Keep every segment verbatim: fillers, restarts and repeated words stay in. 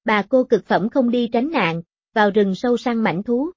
Bà cô cực phẩm không đi tránh nạn, vào rừng sâu săn mãnh thú.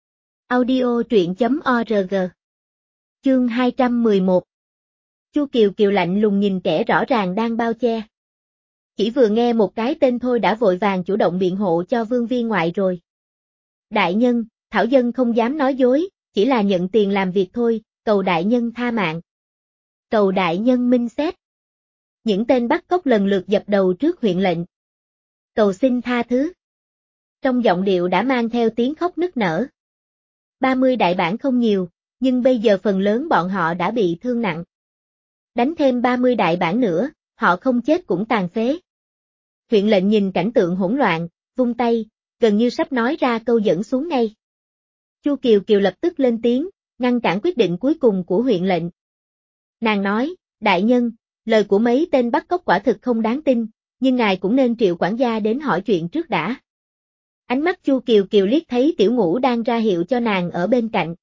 Audio truyện chấm org. Chương hai trăm mười một. Chu Kiều Kiều lạnh lùng nhìn kẻ rõ ràng đang bao che. Chỉ vừa nghe một cái tên thôi đã vội vàng chủ động biện hộ cho Vương Viên Ngoại rồi. Đại nhân, Thảo Dân không dám nói dối, chỉ là nhận tiền làm việc thôi, cầu đại nhân tha mạng. Cầu đại nhân minh xét. Những tên bắt cóc lần lượt dập đầu trước huyện lệnh. Cầu xin tha thứ. Trong giọng điệu đã mang theo tiếng khóc nức nở. ba mươi đại bản không nhiều, nhưng bây giờ phần lớn bọn họ đã bị thương nặng. Đánh thêm ba mươi đại bản nữa, họ không chết cũng tàn phế. Huyện lệnh nhìn cảnh tượng hỗn loạn, vung tay, gần như sắp nói ra câu dẫn xuống ngay. Chu Kiều Kiều lập tức lên tiếng, ngăn cản quyết định cuối cùng của huyện lệnh. Nàng nói, đại nhân, lời của mấy tên bắt cóc quả thực không đáng tin, nhưng ngài cũng nên triệu quản gia đến hỏi chuyện trước đã. Ánh mắt Chu Kiều Kiều liếc thấy Tiểu Ngũ đang ra hiệu cho nàng ở bên cạnh.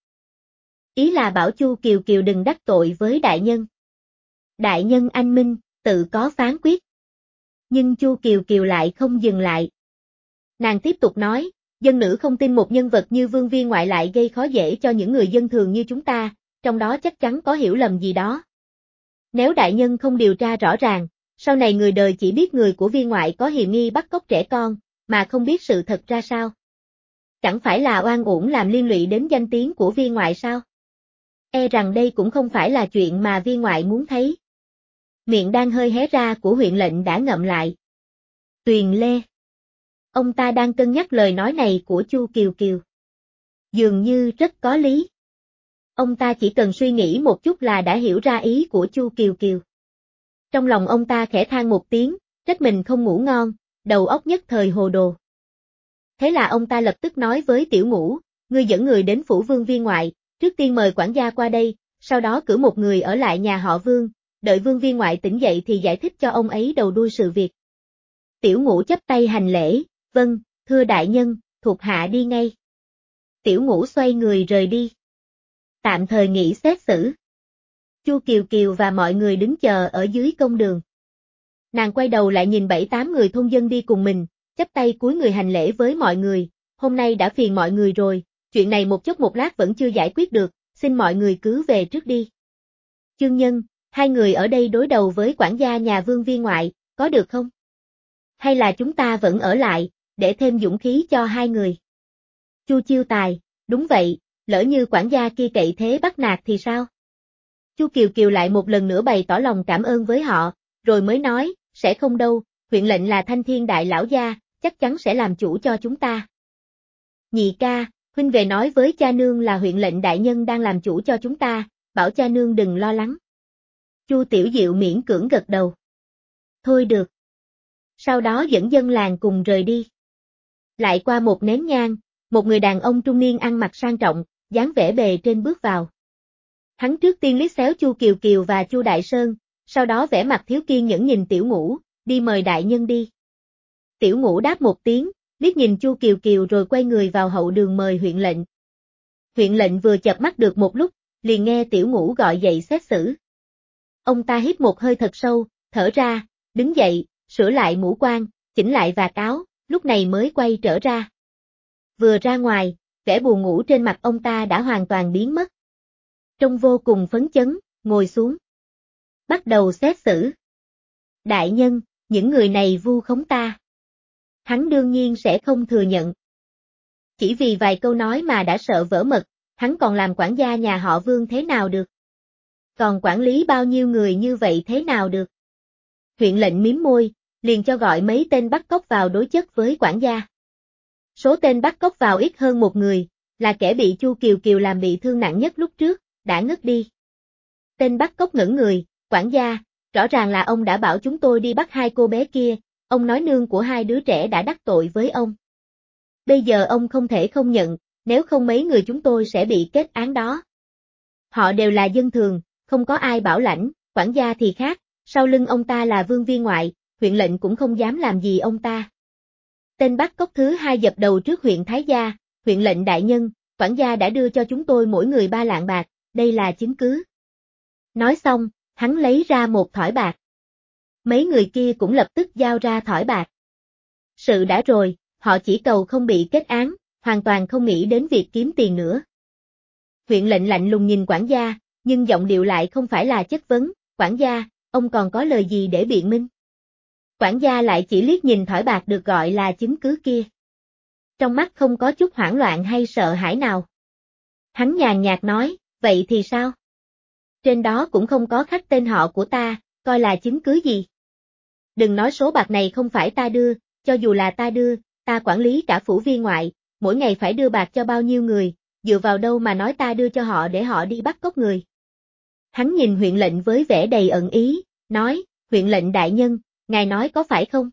Ý là bảo Chu Kiều Kiều đừng đắc tội với đại nhân. Đại nhân anh minh, tự có phán quyết. Nhưng Chu Kiều Kiều lại không dừng lại. Nàng tiếp tục nói, dân nữ không tin một nhân vật như Vương Viên Ngoại lại gây khó dễ cho những người dân thường như chúng ta, trong đó chắc chắn có hiểu lầm gì đó. Nếu đại nhân không điều tra rõ ràng, sau này người đời chỉ biết người của Viên Ngoại có hiềm nghi bắt cóc trẻ con, mà không biết sự thật ra sao. Chẳng phải là oan uổng làm liên lụy đến danh tiếng của Viên Ngoại sao? E rằng đây cũng không phải là chuyện mà Viên Ngoại muốn thấy. Miệng đang hơi hé ra của huyện lệnh đã ngậm lại. Tuyền Lê. Ông ta đang cân nhắc lời nói này của Chu Kiều Kiều. Dường như rất có lý. Ông ta chỉ cần suy nghĩ một chút là đã hiểu ra ý của Chu Kiều Kiều. Trong lòng ông ta khẽ than một tiếng, trách mình không ngủ ngon, đầu óc nhất thời hồ đồ. Thế là ông ta lập tức nói với Tiểu Ngũ, ngươi dẫn người đến phủ Vương Viên Ngoại, trước tiên mời quản gia qua đây, sau đó cử một người ở lại nhà họ Vương, đợi Vương Viên Ngoại tỉnh dậy thì giải thích cho ông ấy đầu đuôi sự việc. Tiểu Ngũ chắp tay hành lễ, vâng, thưa đại nhân, thuộc hạ đi ngay. Tiểu Ngũ xoay người rời đi. Tạm thời nghỉ xét xử. Chu Kiều Kiều và mọi người đứng chờ ở dưới công đường. Nàng quay đầu lại nhìn bảy tám người thôn dân đi cùng mình, chắp tay cúi người hành lễ với mọi người, hôm nay đã phiền mọi người rồi, chuyện này một chốc một lát vẫn chưa giải quyết được, xin mọi người cứ về trước đi. Chương Nhân, hai người ở đây đối đầu với quản gia nhà Vương Viên Ngoại, có được không? Hay là chúng ta vẫn ở lại, để thêm dũng khí cho hai người? Chu Chiêu Tài, đúng vậy, lỡ như quản gia kia cậy thế bắt nạt thì sao? Chu Kiều Kiều lại một lần nữa bày tỏ lòng cảm ơn với họ, rồi mới nói, sẽ không đâu, huyện lệnh là Thanh Thiên đại lão gia, chắc chắn sẽ làm chủ cho chúng ta. Nhị ca, huynh về nói với cha nương là huyện lệnh đại nhân đang làm chủ cho chúng ta, bảo cha nương đừng lo lắng. Chu Tiểu Diệu miễn cưỡng gật đầu. Thôi được. Sau đó dẫn dân làng cùng rời đi. Lại qua một nén nhang, một người đàn ông trung niên ăn mặc sang trọng, dáng vẻ bề trên bước vào. Hắn trước tiên liếc xéo Chu Kiều Kiều và Chu Đại Sơn, sau đó vẻ mặt thiếu kiên nhẫn nhìn Tiểu Ngũ, đi mời đại nhân đi. Tiểu Ngũ đáp một tiếng, liếc nhìn Chu Kiều Kiều rồi quay người vào hậu đường mời huyện lệnh. Huyện lệnh vừa chợp mắt được một lúc, liền nghe Tiểu Ngũ gọi dậy xét xử. Ông ta hít một hơi thật sâu, thở ra, đứng dậy, sửa lại mũ quan, chỉnh lại vạt áo, lúc này mới quay trở ra. Vừa ra ngoài, vẻ buồn ngủ trên mặt ông ta đã hoàn toàn biến mất. Trông vô cùng phấn chấn, ngồi xuống. Bắt đầu xét xử. Đại nhân, những người này vu khống ta. Hắn đương nhiên sẽ không thừa nhận. Chỉ vì vài câu nói mà đã sợ vỡ mật, hắn còn làm quản gia nhà họ Vương thế nào được? Còn quản lý bao nhiêu người như vậy thế nào được? Huyện lệnh mím môi, liền cho gọi mấy tên bắt cóc vào đối chất với quản gia. Số tên bắt cóc vào ít hơn một người, là kẻ bị Chu Kiều Kiều làm bị thương nặng nhất lúc trước, đã ngất đi. Tên bắt cóc ngẩn người, quản gia, rõ ràng là ông đã bảo chúng tôi đi bắt hai cô bé kia, ông nói nương của hai đứa trẻ đã đắc tội với ông. Bây giờ ông không thể không nhận, nếu không mấy người chúng tôi sẽ bị kết án đó. Họ đều là dân thường, không có ai bảo lãnh, quản gia thì khác, sau lưng ông ta là Vương Viên Ngoại, huyện lệnh cũng không dám làm gì ông ta. Tên bắt cóc thứ hai dập đầu trước huyện Thái Gia, huyện lệnh đại nhân, quản gia đã đưa cho chúng tôi mỗi người ba lạng bạc, đây là chứng cứ. Nói xong, hắn lấy ra một thỏi bạc. Mấy người kia cũng lập tức giao ra thỏi bạc. Sự đã rồi, họ chỉ cầu không bị kết án, hoàn toàn không nghĩ đến việc kiếm tiền nữa. Huyện lệnh lạnh lùng nhìn quản gia, nhưng giọng điệu lại không phải là chất vấn, quản gia, ông còn có lời gì để biện minh? Quản gia lại chỉ liếc nhìn thỏi bạc được gọi là chứng cứ kia. Trong mắt không có chút hoảng loạn hay sợ hãi nào. Hắn nhàn nhạt nói, vậy thì sao? Trên đó cũng không có khắc tên họ của ta, coi là chứng cứ gì? Đừng nói số bạc này không phải ta đưa, cho dù là ta đưa, ta quản lý cả phủ viên ngoại, mỗi ngày phải đưa bạc cho bao nhiêu người, dựa vào đâu mà nói ta đưa cho họ để họ đi bắt cóc người. Hắn nhìn huyện lệnh với vẻ đầy ẩn ý, nói, huyện lệnh đại nhân, ngài nói có phải không?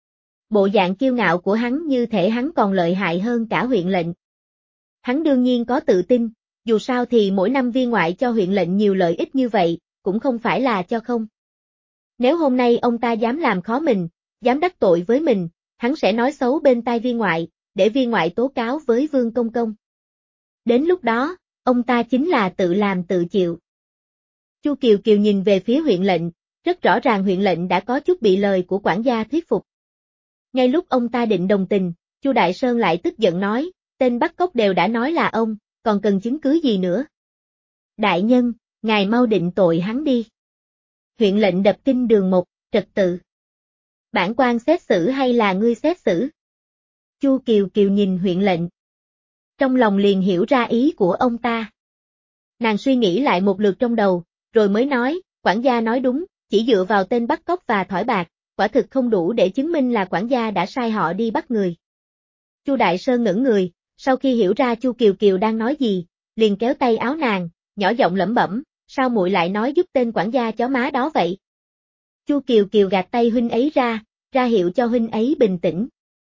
Bộ dạng kiêu ngạo của hắn như thể hắn còn lợi hại hơn cả huyện lệnh. Hắn đương nhiên có tự tin, dù sao thì mỗi năm viên ngoại cho huyện lệnh nhiều lợi ích như vậy, cũng không phải là cho không. Nếu hôm nay ông ta dám làm khó mình, dám đắc tội với mình, hắn sẽ nói xấu bên tai viên ngoại, để viên ngoại tố cáo với Vương Công Công. Đến lúc đó, ông ta chính là tự làm tự chịu. Chu Kiều Kiều nhìn về phía huyện lệnh, rất rõ ràng huyện lệnh đã có chút bị lời của quản gia thuyết phục. Ngay lúc ông ta định đồng tình, Chu Đại Sơn lại tức giận nói, tên bắt cóc đều đã nói là ông, còn cần chứng cứ gì nữa? Đại nhân, ngài mau định tội hắn đi. Huyện lệnh đập kinh đường một, trật tự. Bản quan xét xử hay là ngươi xét xử? Chu Kiều Kiều nhìn huyện lệnh. Trong lòng liền hiểu ra ý của ông ta. Nàng suy nghĩ lại một lượt trong đầu, rồi mới nói, quản gia nói đúng, chỉ dựa vào tên bắt cóc và thỏi bạc, quả thực không đủ để chứng minh là quản gia đã sai họ đi bắt người. Chu Đại Sơn ngẩn người, sau khi hiểu ra Chu Kiều Kiều đang nói gì, liền kéo tay áo nàng, nhỏ giọng lẩm bẩm, sao muội lại nói giúp tên quản gia chó má đó vậy? Chu Kiều Kiều gạt tay huynh ấy ra, ra hiệu cho huynh ấy bình tĩnh.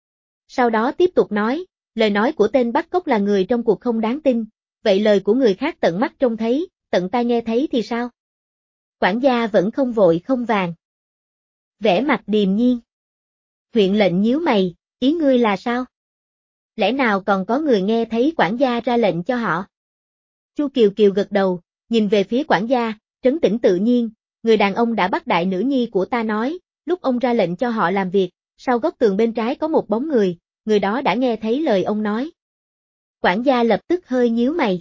Sau đó tiếp tục nói, lời nói của tên bắt cóc là người trong cuộc không đáng tin, vậy lời của người khác tận mắt trông thấy, tận tai nghe thấy thì sao? Quản gia vẫn không vội không vàng. Vẻ mặt điềm nhiên. Huyện lệnh nhíu mày, ý ngươi là sao? Lẽ nào còn có người nghe thấy quản gia ra lệnh cho họ? Chu Kiều Kiều gật đầu, nhìn về phía quản gia, trấn tĩnh tự nhiên, người đàn ông đã bắt đại nữ nhi của ta nói, lúc ông ra lệnh cho họ làm việc, sau góc tường bên trái có một bóng người, người đó đã nghe thấy lời ông nói. Quản gia lập tức hơi nhíu mày.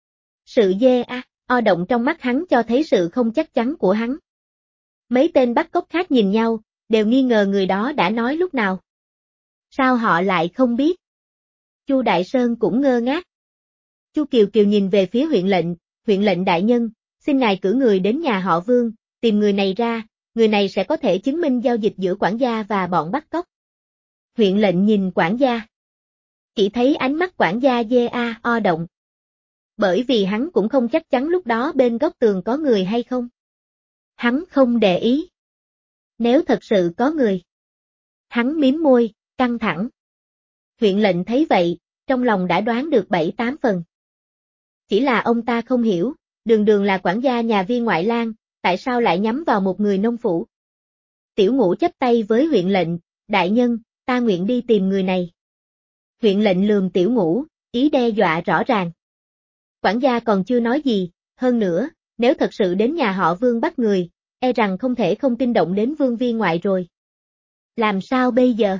Sự dê a, o động trong mắt hắn cho thấy sự không chắc chắn của hắn. Mấy tên bắt cóc khác nhìn nhau, đều nghi ngờ người đó đã nói lúc nào. Sao họ lại không biết? Chu Đại Sơn cũng ngơ ngác. Chu Kiều Kiều nhìn về phía huyện lệnh, huyện lệnh đại nhân, xin ngài cử người đến nhà họ Vương, tìm người này ra, người này sẽ có thể chứng minh giao dịch giữa quản gia và bọn bắt cóc. Huyện lệnh nhìn quản gia. Chỉ thấy ánh mắt quản gia dê a o động. Bởi vì hắn cũng không chắc chắn lúc đó bên góc tường có người hay không. Hắn không để ý. Nếu thật sự có người. Hắn miếm môi, căng thẳng. Huyện lệnh thấy vậy, trong lòng đã đoán được bảy tám phần. Chỉ là ông ta không hiểu, đường đường là quản gia nhà viên ngoại lang, tại sao lại nhắm vào một người nông phủ. Tiểu Ngũ chắp tay với huyện lệnh, đại nhân, ta nguyện đi tìm người này. Huyện lệnh lườm Tiểu Ngũ, ý đe dọa rõ ràng. Quản gia còn chưa nói gì, hơn nữa, nếu thật sự đến nhà họ Vương bắt người, e rằng không thể không kinh động đến Vương viên ngoại rồi. Làm sao bây giờ?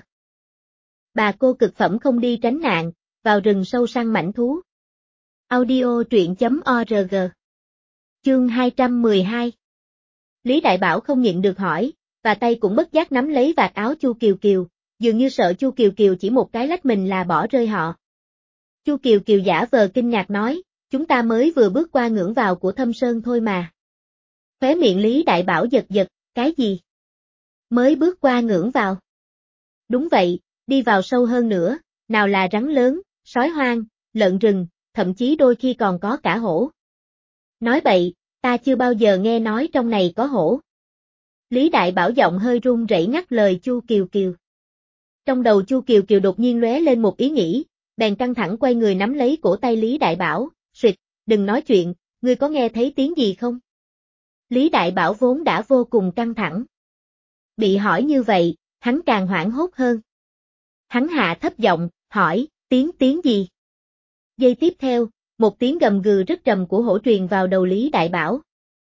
Bà cô cực phẩm không đi tránh nạn, vào rừng sâu săn mãnh thú. Audio truyện chấm org. Chương hai trăm mười hai. Lý Đại Bảo không nhịn được hỏi, và tay cũng bất giác nắm lấy vạt áo Chu Kiều Kiều, dường như sợ Chu Kiều Kiều chỉ một cái lách mình là bỏ rơi họ. Chu Kiều Kiều giả vờ kinh ngạc nói, chúng ta mới vừa bước qua ngưỡng vào của Thâm Sơn thôi mà. Khóe miệng Lý Đại Bảo giật giật, cái gì? Mới bước qua ngưỡng vào. Đúng vậy, đi vào sâu hơn nữa, nào là rắn lớn, sói hoang, lợn rừng, thậm chí đôi khi còn có cả hổ. Nói bậy, ta chưa bao giờ nghe nói trong này có hổ. Lý Đại Bảo giọng hơi run rẩy ngắt lời Chu Kiều Kiều. Trong đầu Chu Kiều Kiều đột nhiên lóe lên một ý nghĩ, bèn căng thẳng quay người nắm lấy cổ tay Lý Đại Bảo, "Xuyệt, đừng nói chuyện, ngươi có nghe thấy tiếng gì không?" Lý Đại Bảo vốn đã vô cùng căng thẳng. Bị hỏi như vậy, hắn càng hoảng hốt hơn. Hắn hạ thấp giọng, hỏi, tiếng tiếng gì? Giây tiếp theo, một tiếng gầm gừ rất trầm của hổ truyền vào đầu Lý Đại Bảo.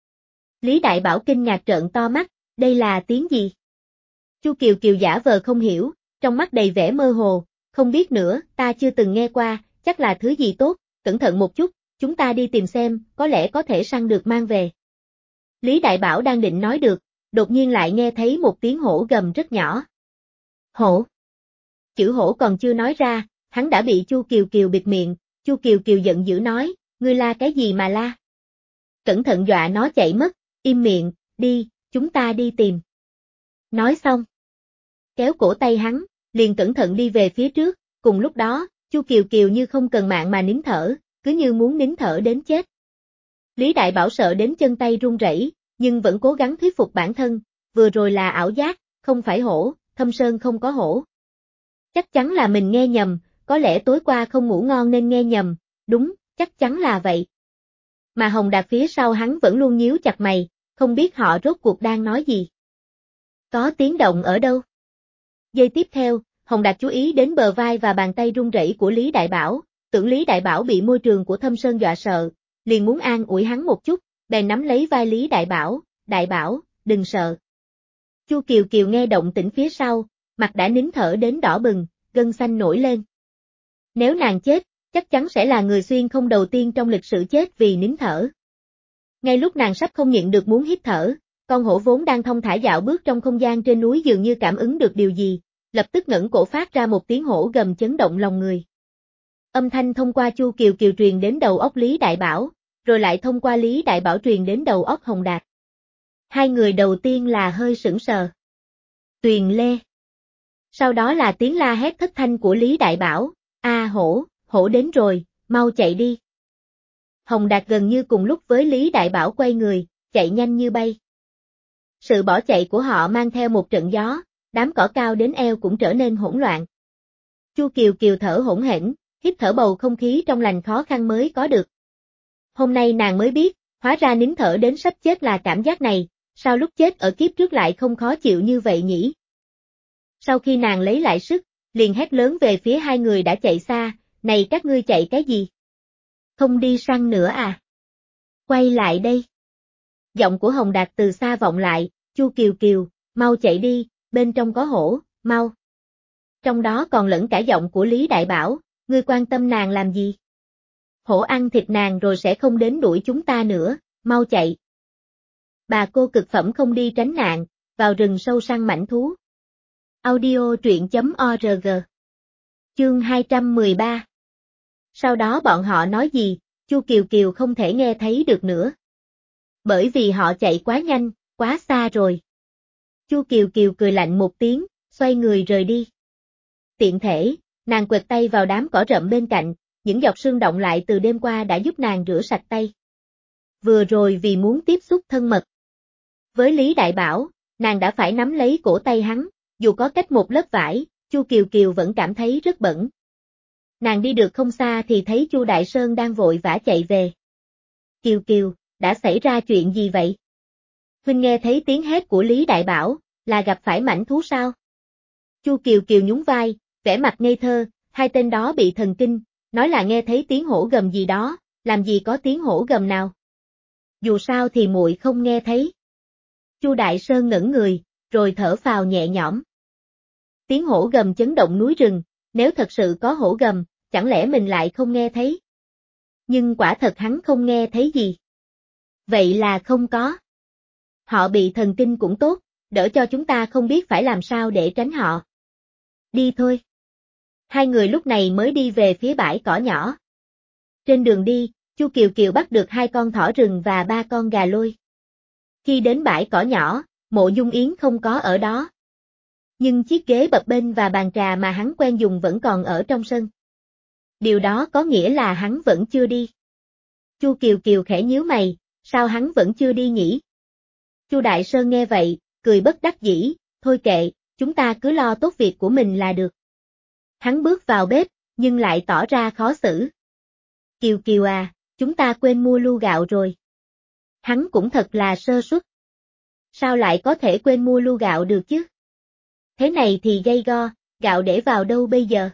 Lý Đại Bảo kinh ngạc trợn to mắt, đây là tiếng gì? Chu Kiều Kiều giả vờ không hiểu, trong mắt đầy vẻ mơ hồ, không biết nữa, ta chưa từng nghe qua, chắc là thứ gì tốt, cẩn thận một chút, chúng ta đi tìm xem, có lẽ có thể săn được mang về. Lý Đại Bảo đang định nói được, đột nhiên lại nghe thấy một tiếng hổ gầm rất nhỏ. Hổ. Chữ hổ còn chưa nói ra, hắn đã bị Chu Kiều Kiều bịt miệng, Chu Kiều Kiều giận dữ nói, ngươi la cái gì mà la? Cẩn thận dọa nó chạy mất, im miệng, đi, chúng ta đi tìm. Nói xong, kéo cổ tay hắn, liền cẩn thận đi về phía trước, cùng lúc đó, Chu Kiều Kiều như không cần mạng mà nín thở, cứ như muốn nín thở đến chết. Lý Đại Bảo sợ đến chân tay run rẩy, nhưng vẫn cố gắng thuyết phục bản thân, vừa rồi là ảo giác, không phải hổ, Thâm Sơn không có hổ. Chắc chắn là mình nghe nhầm, có lẽ tối qua không ngủ ngon nên nghe nhầm, đúng, chắc chắn là vậy. Mà Hồng Đạt phía sau hắn vẫn luôn nhíu chặt mày, không biết họ rốt cuộc đang nói gì. Có tiếng động ở đâu? Giây tiếp theo, Hồng Đạt chú ý đến bờ vai và bàn tay run rẩy của Lý Đại Bảo, tưởng Lý Đại Bảo bị môi trường của Thâm Sơn dọa sợ, liền muốn an ủi hắn một chút, bèn nắm lấy vai Lý Đại Bảo, Đại Bảo, đừng sợ. Chu Kiều Kiều nghe động tĩnh phía sau, mặt đã nín thở đến đỏ bừng, gân xanh nổi lên. Nếu nàng chết, chắc chắn sẽ là người xuyên không đầu tiên trong lịch sử chết vì nín thở. Ngay lúc nàng sắp không nhịn được muốn hít thở, con hổ vốn đang thong thả dạo bước trong không gian trên núi dường như cảm ứng được điều gì, lập tức ngẩng cổ phát ra một tiếng hổ gầm chấn động lòng người. Âm thanh thông qua Chu Kiều Kiều truyền đến đầu óc Lý Đại Bảo, rồi lại thông qua Lý Đại Bảo truyền đến đầu óc Hồng Đạt. Hai người đầu tiên là hơi sững sờ. Tuyền Lê. Sau đó là tiếng la hét thất thanh của Lý Đại Bảo, a hổ, hổ đến rồi, mau chạy đi. Hồng Đạt gần như cùng lúc với Lý Đại Bảo quay người, chạy nhanh như bay. Sự bỏ chạy của họ mang theo một trận gió, đám cỏ cao đến eo cũng trở nên hỗn loạn. Chu Kiều Kiều thở hổn hển, hít thở bầu không khí trong lành khó khăn mới có được. Hôm nay nàng mới biết, hóa ra nín thở đến sắp chết là cảm giác này, sao lúc chết ở kiếp trước lại không khó chịu như vậy nhỉ? Sau khi nàng lấy lại sức, liền hét lớn về phía hai người đã chạy xa, này các ngươi chạy cái gì? Không đi săn nữa à? Quay lại đây. Giọng của Hồng Đạt từ xa vọng lại, Chu Kiều Kiều, mau chạy đi, bên trong có hổ, mau. Trong đó còn lẫn cả giọng của Lý Đại Bảo, ngươi quan tâm nàng làm gì? Hổ ăn thịt nàng rồi sẽ không đến đuổi chúng ta nữa, mau chạy. Bà cô cực phẩm không đi tránh nạn, vào rừng sâu săn mãnh thú. Audio truyện chấm org. Chương hai trăm mười ba. Sau đó bọn họ nói gì, Chu Kiều Kiều không thể nghe thấy được nữa. Bởi vì họ chạy quá nhanh, quá xa rồi. Chu Kiều Kiều cười lạnh một tiếng, xoay người rời đi. Tiện thể, nàng quệt tay vào đám cỏ rậm bên cạnh, những giọt sương động lại từ đêm qua đã giúp nàng rửa sạch tay. Vừa rồi vì muốn tiếp xúc thân mật với Lý Đại Bảo, nàng đã phải nắm lấy cổ tay hắn, dù có cách một lớp vải, Chu Kiều Kiều vẫn cảm thấy rất bẩn. Nàng đi được không xa thì thấy Chu Đại Sơn đang vội vã chạy về. Kiều Kiều, đã xảy ra chuyện gì vậy? Huynh nghe thấy tiếng hét của Lý Đại Bảo, là gặp phải mãnh thú sao? Chu Kiều Kiều nhún vai, vẻ mặt ngây thơ, hai tên đó bị thần kinh, nói là nghe thấy tiếng hổ gầm gì đó, làm gì có tiếng hổ gầm nào. Dù sao thì muội không nghe thấy. Chu Đại Sơn ngẩn người, rồi thở phào nhẹ nhõm. Tiếng hổ gầm chấn động núi rừng, nếu thật sự có hổ gầm, chẳng lẽ mình lại không nghe thấy? Nhưng quả thật hắn không nghe thấy gì. Vậy là không có. Họ bị thần kinh cũng tốt, đỡ cho chúng ta không biết phải làm sao để tránh họ. Đi thôi. Hai người lúc này mới đi về phía bãi cỏ nhỏ. Trên đường đi, Chu Kiều Kiều bắt được hai con thỏ rừng và ba con gà lôi. Khi đến bãi cỏ nhỏ, Mộ Dung Yến không có ở đó. Nhưng chiếc ghế bập bênh và bàn trà mà hắn quen dùng vẫn còn ở trong sân. Điều đó có nghĩa là hắn vẫn chưa đi. Chu Kiều Kiều khẽ nhíu mày, sao hắn vẫn chưa đi nhỉ? Chu Đại Sơn nghe vậy, cười bất đắc dĩ, thôi kệ, chúng ta cứ lo tốt việc của mình là được. Hắn bước vào bếp, nhưng lại tỏ ra khó xử. Kiều Kiều à, chúng ta quên mua lu gạo rồi. Hắn cũng thật là sơ suất. Sao lại có thể quên mua lu gạo được chứ? Thế này thì gay go, gạo để vào đâu bây giờ?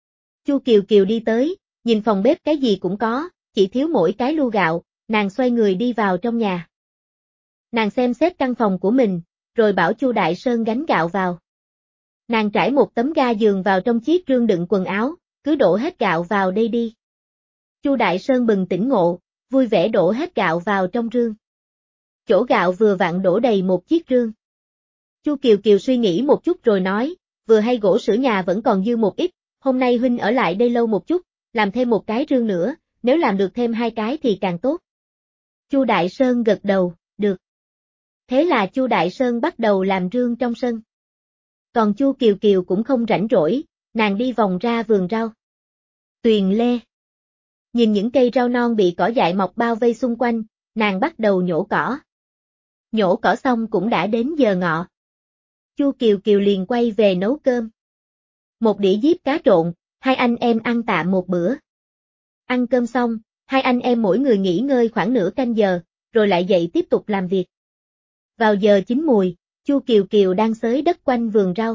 Chu Kiều Kiều đi tới, nhìn phòng bếp cái gì cũng có, chỉ thiếu mỗi cái lu gạo, nàng xoay người đi vào trong nhà. Nàng xem xét căn phòng của mình, rồi bảo Chu Đại Sơn gánh gạo vào. Nàng trải một tấm ga giường vào trong chiếc rương đựng quần áo, cứ đổ hết gạo vào đây đi. Chu Đại Sơn bừng tỉnh ngộ, vui vẻ đổ hết gạo vào trong rương. Chỗ gạo vừa vặn đổ đầy một chiếc rương. Chu Kiều Kiều suy nghĩ một chút rồi nói, vừa hay gỗ sửa nhà vẫn còn dư một ít, hôm nay huynh ở lại đây lâu một chút, làm thêm một cái rương nữa, nếu làm được thêm hai cái thì càng tốt. Chu Đại Sơn gật đầu, được. Thế là Chu Đại Sơn bắt đầu làm rương trong sân. Còn Chu Kiều Kiều cũng không rảnh rỗi, nàng đi vòng ra vườn rau. Tuyền Lê. Nhìn những cây rau non bị cỏ dại mọc bao vây xung quanh, nàng bắt đầu nhổ cỏ. Nhổ cỏ xong cũng đã đến giờ ngọ. Chu Kiều Kiều liền quay về nấu cơm. Một đĩa diếp cá trộn, hai anh em ăn tạm một bữa. Ăn cơm xong, hai anh em mỗi người nghỉ ngơi khoảng nửa canh giờ, rồi lại dậy tiếp tục làm việc. Vào giờ chín mùi, Chu Kiều Kiều đang xới đất quanh vườn rau.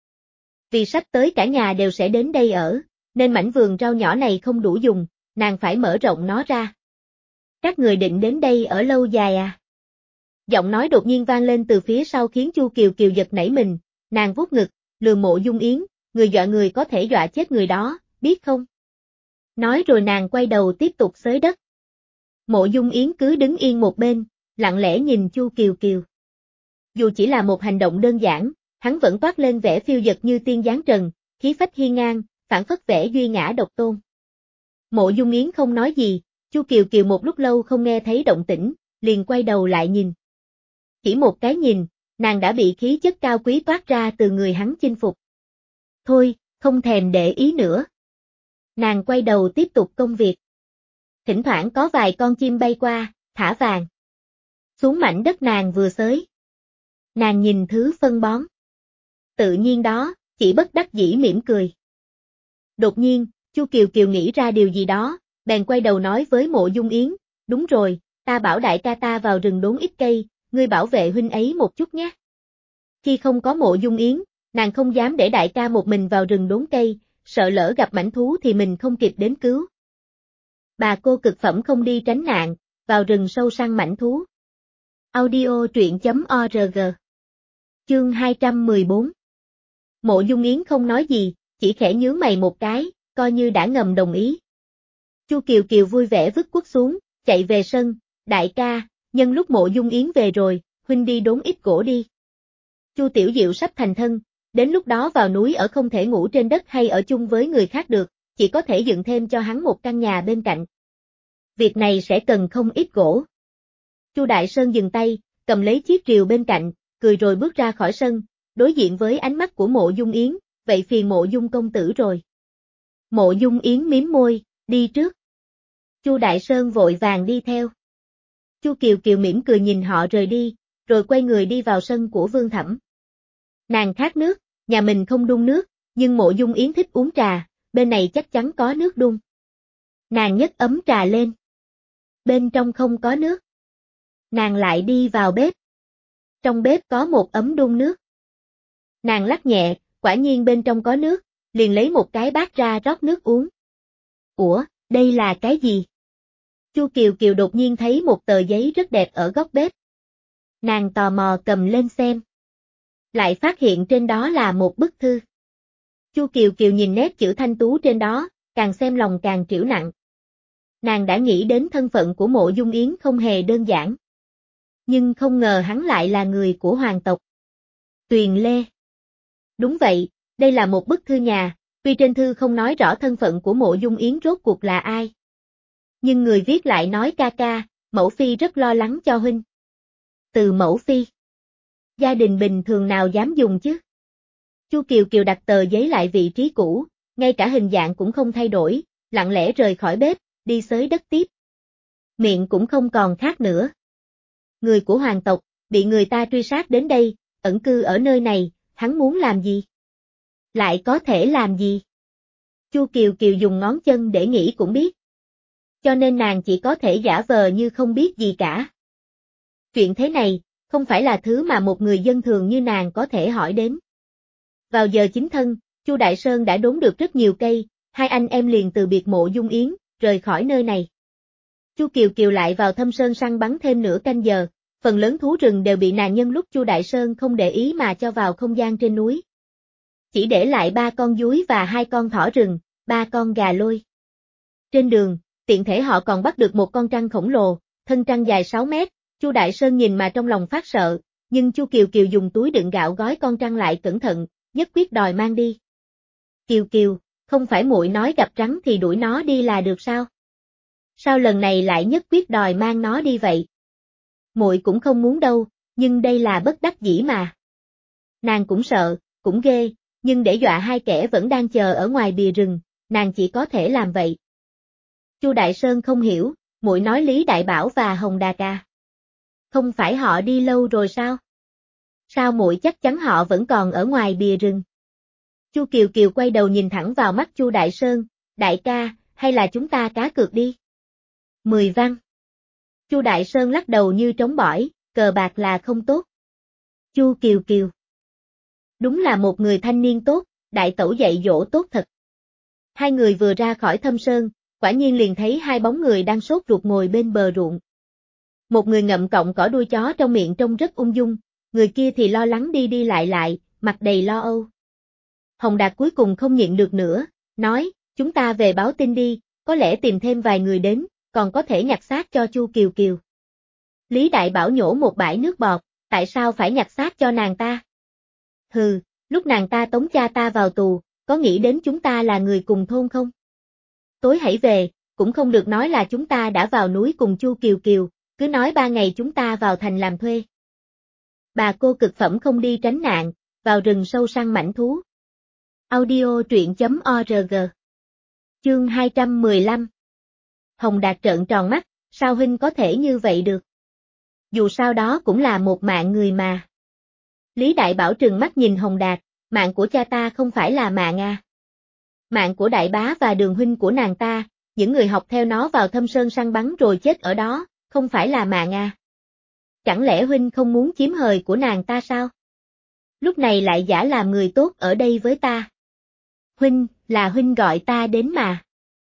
Vì sắp tới cả nhà đều sẽ đến đây ở, nên mảnh vườn rau nhỏ này không đủ dùng, nàng phải mở rộng nó ra. Các người định đến đây ở lâu dài à? Giọng nói đột nhiên vang lên từ phía sau khiến Chu Kiều Kiều giật nảy mình, nàng vuốt ngực, lườm Mộ Dung Yến, người dọa người có thể dọa chết người đó, biết không? Nói rồi nàng quay đầu tiếp tục xới đất. Mộ Dung Yến cứ đứng yên một bên, lặng lẽ nhìn Chu Kiều Kiều. Dù chỉ là một hành động đơn giản, hắn vẫn toát lên vẻ phiêu dật như tiên giáng trần, khí phách hiên ngang, phảng phất vẻ duy ngã độc tôn. Mộ Dung Yến không nói gì, Chu Kiều Kiều một lúc lâu không nghe thấy động tĩnh, liền quay đầu lại nhìn. Chỉ một cái nhìn, nàng đã bị khí chất cao quý toát ra từ người hắn chinh phục. Thôi, không thèm để ý nữa. Nàng quay đầu tiếp tục công việc. Thỉnh thoảng có vài con chim bay qua, thả vàng xuống mảnh đất nàng vừa xới. Nàng nhìn thứ phân bón. Tự nhiên đó, chỉ bất đắc dĩ mỉm cười. Đột nhiên, Chu Kiều Kiều nghĩ ra điều gì đó, bèn quay đầu nói với Mộ Dung Yến, đúng rồi, ta bảo đại ca ta vào rừng đốn ít cây, ngươi bảo vệ huynh ấy một chút nhé. Khi không có Mộ Dung Yến, nàng không dám để đại ca một mình vào rừng đốn cây, sợ lỡ gặp mãnh thú thì mình không kịp đến cứu. Bà cô cực phẩm không đi tránh nạn, vào rừng sâu săn mãnh thú. Audio truyện chấm org. Chương hai trăm mười bốn. Mộ Dung Yến không nói gì, chỉ khẽ nhướng mày một cái, coi như đã ngầm đồng ý. Chu Kiều Kiều vui vẻ vứt cuốc xuống, chạy về sân, đại ca, nhân lúc Mộ Dung Yến về rồi, huynh đi đốn ít gỗ đi. Chu Tiểu Diệu sắp thành thân, đến lúc đó vào núi ở không thể ngủ trên đất hay ở chung với người khác được, chỉ có thể dựng thêm cho hắn một căn nhà bên cạnh. Việc này sẽ cần không ít gỗ. Chu Đại Sơn dừng tay, cầm lấy chiếc rìu bên cạnh, cười rồi bước ra khỏi sân, đối diện với ánh mắt của Mộ Dung Yến, vậy phiền Mộ Dung công tử rồi. Mộ Dung Yến mím môi, đi trước. Chu Đại Sơn vội vàng đi theo. Chu Kiều Kiều mỉm cười nhìn họ rời đi, rồi quay người đi vào sân của Vương Thẩm. Nàng khát nước, nhà mình không đun nước, nhưng Mộ Dung Yến thích uống trà, bên này chắc chắn có nước đun. Nàng nhấc ấm trà lên. Bên trong không có nước. Nàng lại đi vào bếp. Trong bếp có một ấm đun nước. Nàng lắc nhẹ, quả nhiên bên trong có nước, liền lấy một cái bát ra rót nước uống. Ủa, đây là cái gì? Chu Kiều Kiều đột nhiên thấy một tờ giấy rất đẹp ở góc bếp. Nàng tò mò cầm lên xem. Lại phát hiện trên đó là một bức thư. Chu Kiều Kiều nhìn nét chữ thanh tú trên đó, càng xem lòng càng trĩu nặng. Nàng đã nghĩ đến thân phận của Mộ Dung Yến không hề đơn giản. Nhưng không ngờ hắn lại là người của hoàng tộc. Tuyền Lê. Đúng vậy, đây là một bức thư nhà, tuy trên thư không nói rõ thân phận của Mộ Dung Yến rốt cuộc là ai. Nhưng người viết lại nói ca ca, mẫu phi rất lo lắng cho huynh. Từ mẫu phi. Gia đình bình thường nào dám dùng chứ? Chu Kiều Kiều đặt tờ giấy lại vị trí cũ, ngay cả hình dạng cũng không thay đổi, lặng lẽ rời khỏi bếp, đi xới đất tiếp. Miệng cũng không còn khát nữa. Người của hoàng tộc, bị người ta truy sát đến đây, ẩn cư ở nơi này, hắn muốn làm gì? Lại có thể làm gì? Chu Kiều Kiều dùng ngón chân để nghĩ cũng biết. Cho nên nàng chỉ có thể giả vờ như không biết gì cả. Chuyện thế này, không phải là thứ mà một người dân thường như nàng có thể hỏi đến. Vào giờ chính thân, Chu Đại Sơn đã đốn được rất nhiều cây, hai anh em liền từ biệt Mộ Dung Yến, rời khỏi nơi này. Chu Kiều Kiều lại vào thâm sơn săn bắn thêm nửa canh giờ, phần lớn thú rừng đều bị nàng nhân lúc Chu Đại Sơn không để ý mà cho vào không gian trên núi. chỉ để lại ba con dúi và hai con thỏ rừng, ba con gà lôi. Trên đường, tiện thể họ còn bắt được một con trăng khổng lồ, thân trăng dài sáu mét, Chu Đại Sơn nhìn mà trong lòng phát sợ, nhưng Chu Kiều Kiều dùng túi đựng gạo gói con trăng lại cẩn thận, nhất quyết đòi mang đi. Kiều Kiều, không phải muội nói gặp rắn thì đuổi nó đi là được sao? Sao lần này lại nhất quyết đòi mang nó đi vậy? Muội cũng không muốn đâu, nhưng đây là bất đắc dĩ mà. Nàng cũng sợ, cũng ghê, nhưng để dọa hai kẻ vẫn đang chờ ở ngoài bìa rừng, nàng chỉ có thể làm vậy. Chu Đại Sơn không hiểu, muội nói Lý Đại Bảo và Hồng Đạt à? Không phải họ đi lâu rồi sao? Sao muội chắc chắn họ vẫn còn ở ngoài bìa rừng? Chu Kiều Kiều quay đầu nhìn thẳng vào mắt Chu Đại Sơn, đại ca, hay là chúng ta cá cược đi? Mười văn. Chu Đại Sơn lắc đầu như trống bỏi, cờ bạc là không tốt. Chu Kiều Kiều. Đúng là một người thanh niên tốt, đại tẩu dạy dỗ tốt thật. Hai người vừa ra khỏi Thâm Sơn, quả nhiên liền thấy hai bóng người đang sốt ruột ngồi bên bờ ruộng. Một người ngậm cọng cỏ đuôi chó trong miệng trông rất ung dung, người kia thì lo lắng đi đi lại lại, mặt đầy lo âu. Hồng Đạt cuối cùng không nhịn được nữa, nói, chúng ta về báo tin đi, có lẽ tìm thêm vài người đến, còn có thể nhặt xác cho Chu Kiều Kiều. Lý Đại Bảo nhổ một bãi nước bọt, tại sao phải nhặt xác cho nàng ta? Hừ, lúc nàng ta tống cha ta vào tù, có nghĩ đến chúng ta là người cùng thôn không? Tối hãy về, cũng không được nói là chúng ta đã vào núi cùng Chu Kiều Kiều, cứ nói ba ngày chúng ta vào thành làm thuê. Bà cô cực phẩm không đi tránh nạn, vào rừng sâu săn mãnh thú. Audio truyện chấm org. Chương hai trăm mười lăm. Hồng Đạt trợn tròn mắt, sao huynh có thể như vậy được? Dù sao đó cũng là một mạng người mà. Lý Đại Bảo trừng mắt nhìn Hồng Đạt, mạng của cha ta không phải là mạng à. Mạng của Đại Bá và Đường huynh của nàng ta, những người học theo nó vào Thâm Sơn săn bắn rồi chết ở đó, không phải là mạng à. Chẳng lẽ huynh không muốn chiếm hời của nàng ta sao? Lúc này lại giả làm người tốt ở đây với ta. Huynh, là huynh gọi ta đến mà.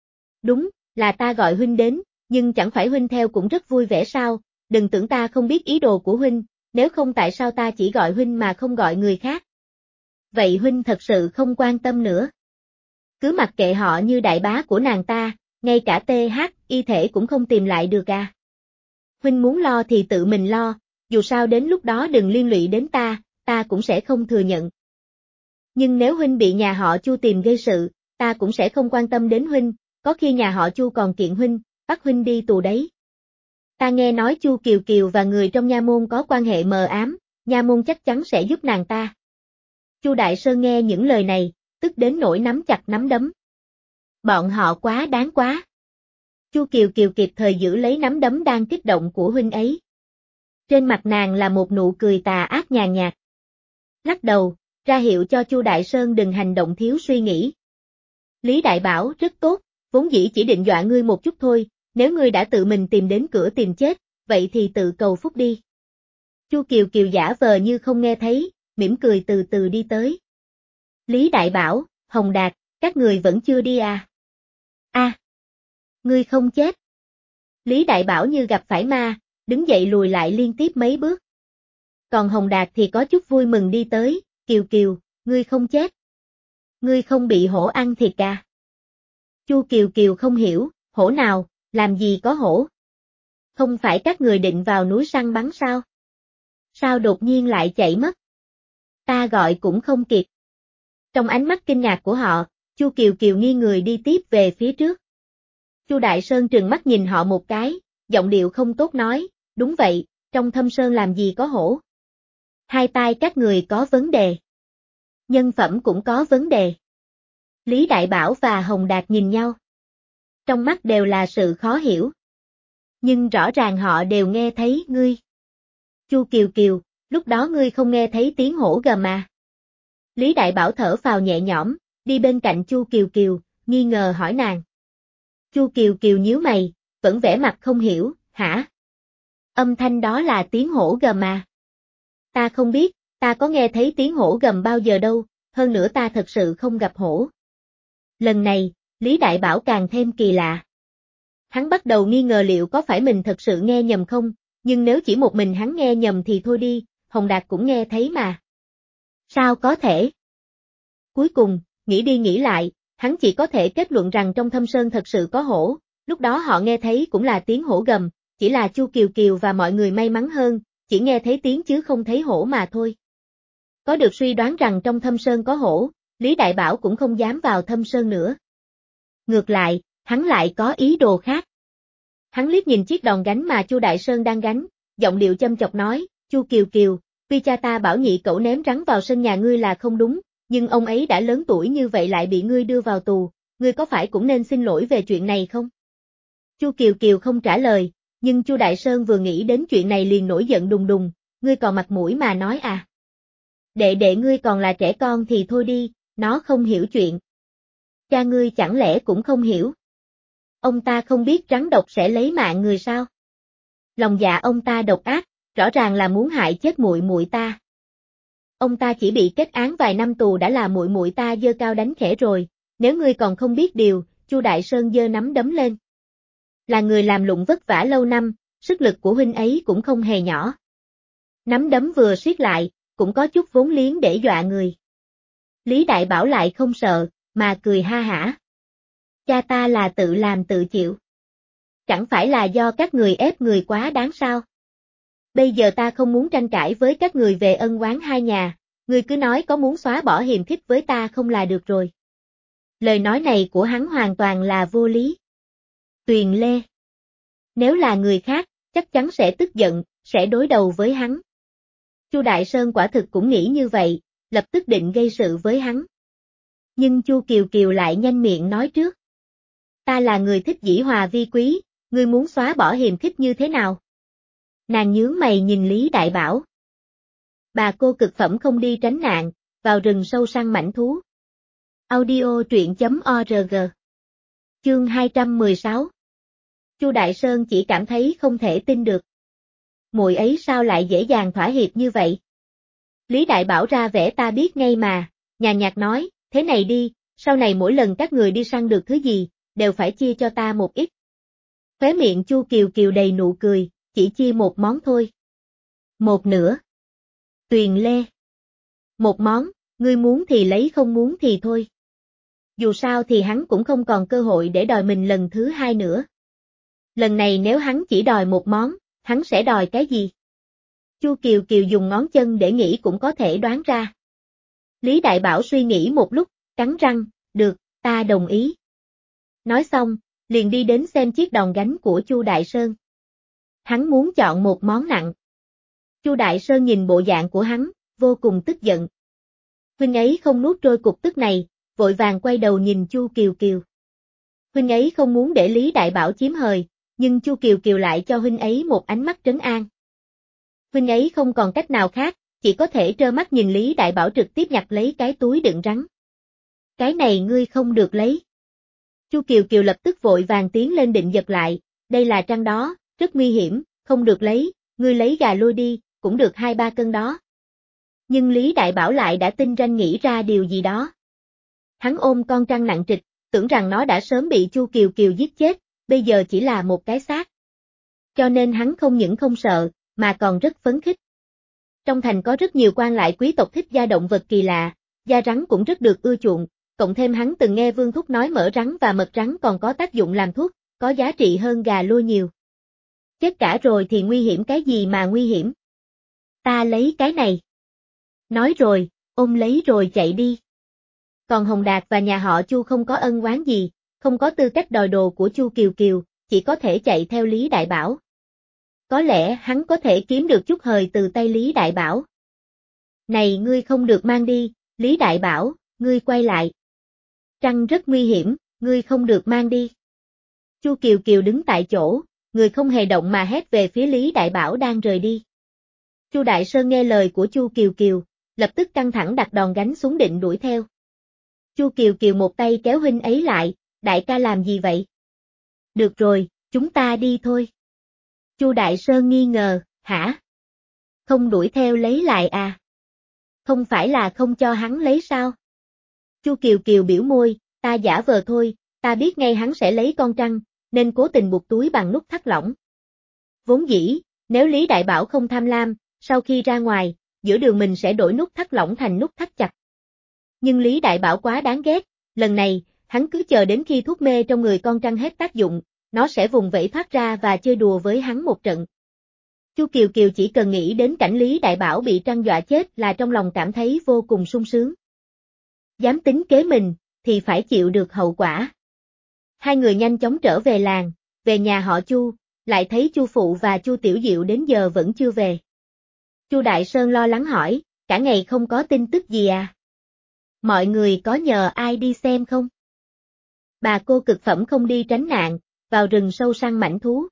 Đúng, là ta gọi huynh đến, nhưng chẳng phải huynh theo cũng rất vui vẻ sao, đừng tưởng ta không biết ý đồ của huynh, nếu không tại sao ta chỉ gọi huynh mà không gọi người khác. Vậy huynh thật sự không quan tâm nữa. Cứ mặc kệ họ như đại bá của nàng ta, ngay cả tê hát, y thể cũng không tìm lại được à. Huynh muốn lo thì tự mình lo, dù sao đến lúc đó đừng liên lụy đến ta, ta cũng sẽ không thừa nhận. Nhưng nếu huynh bị nhà họ Chu tìm gây sự, ta cũng sẽ không quan tâm đến huynh, có khi nhà họ Chu còn kiện huynh, bắt huynh đi tù đấy. Ta nghe nói Chu Kiều Kiều và người trong nha môn có quan hệ mờ ám, nha môn chắc chắn sẽ giúp nàng ta. Chu Đại Sơn nghe những lời này, tức đến nỗi nắm chặt nắm đấm. Bọn họ quá đáng quá. Chu Kiều Kiều kịp thời giữ lấy nắm đấm đang kích động của huynh ấy. Trên mặt nàng là một nụ cười tà ác nhàn nhạt. Lắc đầu, ra hiệu cho Chu Đại Sơn đừng hành động thiếu suy nghĩ. Lý Đại Bảo rất tốt, vốn dĩ chỉ định dọa ngươi một chút thôi, nếu ngươi đã tự mình tìm đến cửa tìm chết, vậy thì tự cầu phúc đi. Chu Kiều Kiều giả vờ như không nghe thấy, mỉm cười từ từ đi tới. Lý Đại Bảo, Hồng Đạt, các người vẫn chưa đi à? A, à, ngươi không chết. Lý Đại Bảo như gặp phải ma, đứng dậy lùi lại liên tiếp mấy bước. Còn Hồng Đạt thì có chút vui mừng đi tới, Kiều Kiều, ngươi không chết. Ngươi không bị hổ ăn thịt à? Chu Kiều Kiều không hiểu, hổ nào, làm gì có hổ? Không phải các người định vào núi săn bắn sao? Sao đột nhiên lại chạy mất? Ta gọi cũng không kịp. Trong ánh mắt kinh ngạc của họ, Chu Kiều Kiều nghi người đi tiếp về phía trước. Chu Đại Sơn trừng mắt nhìn họ một cái, giọng điệu không tốt nói, đúng vậy, trong Thâm Sơn làm gì có hổ. Hai tai các người có vấn đề. Nhân phẩm cũng có vấn đề. Lý Đại Bảo và Hồng Đạt nhìn nhau. Trong mắt đều là sự khó hiểu. Nhưng rõ ràng họ đều nghe thấy ngươi. Chu Kiều Kiều, lúc đó ngươi không nghe thấy tiếng hổ gầm mà. Lý Đại Bảo thở phào nhẹ nhõm, đi bên cạnh Chu Kiều Kiều, nghi ngờ hỏi nàng. Chu Kiều Kiều nhíu mày, vẫn vẻ mặt không hiểu, hả? Âm thanh đó là tiếng hổ gầm mà. Ta không biết, ta có nghe thấy tiếng hổ gầm bao giờ đâu, hơn nữa ta thật sự không gặp hổ. Lần này, Lý Đại Bảo càng thêm kỳ lạ. Hắn bắt đầu nghi ngờ liệu có phải mình thật sự nghe nhầm không, nhưng nếu chỉ một mình hắn nghe nhầm thì thôi đi, Hồng Đạt cũng nghe thấy mà. Sao có thể? Cuối cùng, nghĩ đi nghĩ lại, hắn chỉ có thể kết luận rằng trong thâm sơn thật sự có hổ, lúc đó họ nghe thấy cũng là tiếng hổ gầm, chỉ là Chu Kiều Kiều và mọi người may mắn hơn, chỉ nghe thấy tiếng chứ không thấy hổ mà thôi. Có được suy đoán rằng trong thâm sơn có hổ, Lý Đại Bảo cũng không dám vào thâm sơn nữa. Ngược lại, hắn lại có ý đồ khác. Hắn liếc nhìn chiếc đòn gánh mà Chu Đại Sơn đang gánh, giọng điệu châm chọc nói, Chu Kiều Kiều, tuy cha ta bảo nhị cẩu ném rắn vào sân nhà ngươi là không đúng, nhưng ông ấy đã lớn tuổi như vậy lại bị ngươi đưa vào tù, ngươi có phải cũng nên xin lỗi về chuyện này không? Chu Kiều Kiều không trả lời, nhưng Chu Đại Sơn vừa nghĩ đến chuyện này liền nổi giận đùng đùng, ngươi còn mặt mũi mà nói à? Đệ đệ ngươi còn là trẻ con thì thôi đi, nó không hiểu chuyện. Cha ngươi chẳng lẽ cũng không hiểu? Ông ta không biết rắn độc sẽ lấy mạng người sao? Lòng dạ ông ta độc ác, rõ ràng là muốn hại chết muội muội ta. Ông ta chỉ bị kết án vài năm tù đã là muội muội ta giơ cao đánh khẽ rồi, nếu ngươi còn không biết điều, Chu Đại Sơn giơ nắm đấm lên. Là người làm lụng vất vả lâu năm, sức lực của huynh ấy cũng không hề nhỏ. Nắm đấm vừa siết lại, cũng có chút vốn liếng để dọa người. Lý Đại Bảo lại không sợ, mà cười ha hả. Cha ta là tự làm tự chịu. Chẳng phải là do các người ép người quá đáng sao? Bây giờ ta không muốn tranh cãi với các người về ân oán hai nhà, người cứ nói có muốn xóa bỏ hiềm khích với ta không là được rồi. Lời nói này của hắn hoàn toàn là vô lý. Tuyền Lê. Nếu là người khác, chắc chắn sẽ tức giận, sẽ đối đầu với hắn. Chu Đại Sơn quả thực cũng nghĩ như vậy, lập tức định gây sự với hắn. Nhưng Chu Kiều Kiều lại nhanh miệng nói trước. Ta là người thích dĩ hòa vi quý, ngươi muốn xóa bỏ hiềm khích như thế nào? Nàng nhướng mày nhìn Lý Đại Bảo. Bà cô cực phẩm không đi tránh nạn, vào rừng sâu săn mãnh thú. Audio truyện chấm org. Chương hai trăm mười sáu. Chu Đại Sơn chỉ cảm thấy không thể tin được. Muội ấy sao lại dễ dàng thỏa hiệp như vậy? Lý Đại Bảo ra vẻ ta biết ngay mà, nhàn nhạt nói, thế này đi, sau này mỗi lần các người đi săn được thứ gì, đều phải chia cho ta một ít. Khóe miệng Chu Kiều Kiều đầy nụ cười, chỉ chia một món thôi. Một nửa. Tuyền Lê. Một món, ngươi muốn thì lấy không muốn thì thôi. Dù sao thì hắn cũng không còn cơ hội để đòi mình lần thứ hai nữa. Lần này nếu hắn chỉ đòi một món, hắn sẽ đòi cái gì? Chu Kiều Kiều dùng ngón chân để nghĩ cũng có thể đoán ra. Lý Đại Bảo suy nghĩ một lúc, cắn răng, được, ta đồng ý. Nói xong, liền đi đến xem chiếc đòn gánh của Chu Đại Sơn. Hắn muốn chọn một món nặng. Chu Đại Sơn nhìn bộ dạng của hắn, vô cùng tức giận. Huynh ấy không nuốt trôi cục tức này, vội vàng quay đầu nhìn Chu Kiều Kiều. Huynh ấy không muốn để Lý Đại Bảo chiếm hời, nhưng Chu Kiều Kiều lại cho huynh ấy một ánh mắt trấn an. Huynh ấy không còn cách nào khác, chỉ có thể trơ mắt nhìn Lý Đại Bảo trực tiếp nhặt lấy cái túi đựng rắn. Cái này ngươi không được lấy. Chu Kiều Kiều lập tức vội vàng tiến lên định giật lại, đây là trăng đó, rất nguy hiểm, không được lấy, ngươi lấy gà lôi đi, cũng được hai ba cân đó. Nhưng Lý Đại Bảo lại đã tinh ranh nghĩ ra điều gì đó. Hắn ôm con trăng nặng trịch, tưởng rằng nó đã sớm bị Chu Kiều Kiều giết chết, bây giờ chỉ là một cái xác. Cho nên hắn không những không sợ, mà còn rất phấn khích. Trong thành có rất nhiều quan lại quý tộc thích da động vật kỳ lạ, da rắn cũng rất được ưa chuộng, cộng thêm hắn từng nghe Vương Thúc nói mỡ rắn và mật rắn còn có tác dụng làm thuốc, có giá trị hơn gà lôi nhiều. Chết cả rồi thì nguy hiểm cái gì mà nguy hiểm? Ta lấy cái này. Nói rồi, ôm lấy rồi chạy đi. Còn Hồng Đạt và nhà họ Chu không có ân oán gì, không có tư cách đòi đồ của Chu Kiều Kiều, chỉ có thể chạy theo Lý Đại Bảo. Có lẽ hắn có thể kiếm được chút hời từ tay Lý Đại Bảo. Này ngươi không được mang đi, Lý Đại Bảo, ngươi quay lại. Trăng rất nguy hiểm, ngươi không được mang đi. Chu Kiều Kiều đứng tại chỗ, người không hề động mà hét về phía Lý Đại Bảo đang rời đi. Chu Đại Sơn nghe lời của Chu Kiều Kiều, lập tức căng thẳng đặt đòn gánh xuống định đuổi theo. Chu Kiều Kiều một tay kéo huynh ấy lại, đại ca làm gì vậy? Được rồi, chúng ta đi thôi. Chu Đại Sơn nghi ngờ, hả? Không đuổi theo lấy lại à? Không phải là không cho hắn lấy sao? Chu Kiều Kiều biểu môi, ta giả vờ thôi, ta biết ngay hắn sẽ lấy con trăng, nên cố tình buộc túi bằng nút thắt lỏng. Vốn dĩ, nếu Lý Đại Bảo không tham lam, sau khi ra ngoài, giữa đường mình sẽ đổi nút thắt lỏng thành nút thắt chặt. Nhưng Lý Đại Bảo quá đáng ghét, lần này, hắn cứ chờ đến khi thuốc mê trong người con trăng hết tác dụng, nó sẽ vùng vẫy thoát ra và chơi đùa với hắn một trận. Chu Kiều Kiều chỉ cần nghĩ đến cảnh Lý Đại Bảo bị trăng dọa chết là trong lòng cảm thấy vô cùng sung sướng. Dám tính kế mình, thì phải chịu được hậu quả. Hai người nhanh chóng trở về làng, về nhà họ Chu, lại thấy Chu Phụ và Chu Tiểu Diệu đến giờ vẫn chưa về. Chu Đại Sơn lo lắng hỏi, cả ngày không có tin tức gì à? Mọi người có nhờ ai đi xem không? Bà cô cực phẩm không đi tránh nạn, vào rừng sâu săn mãnh thú.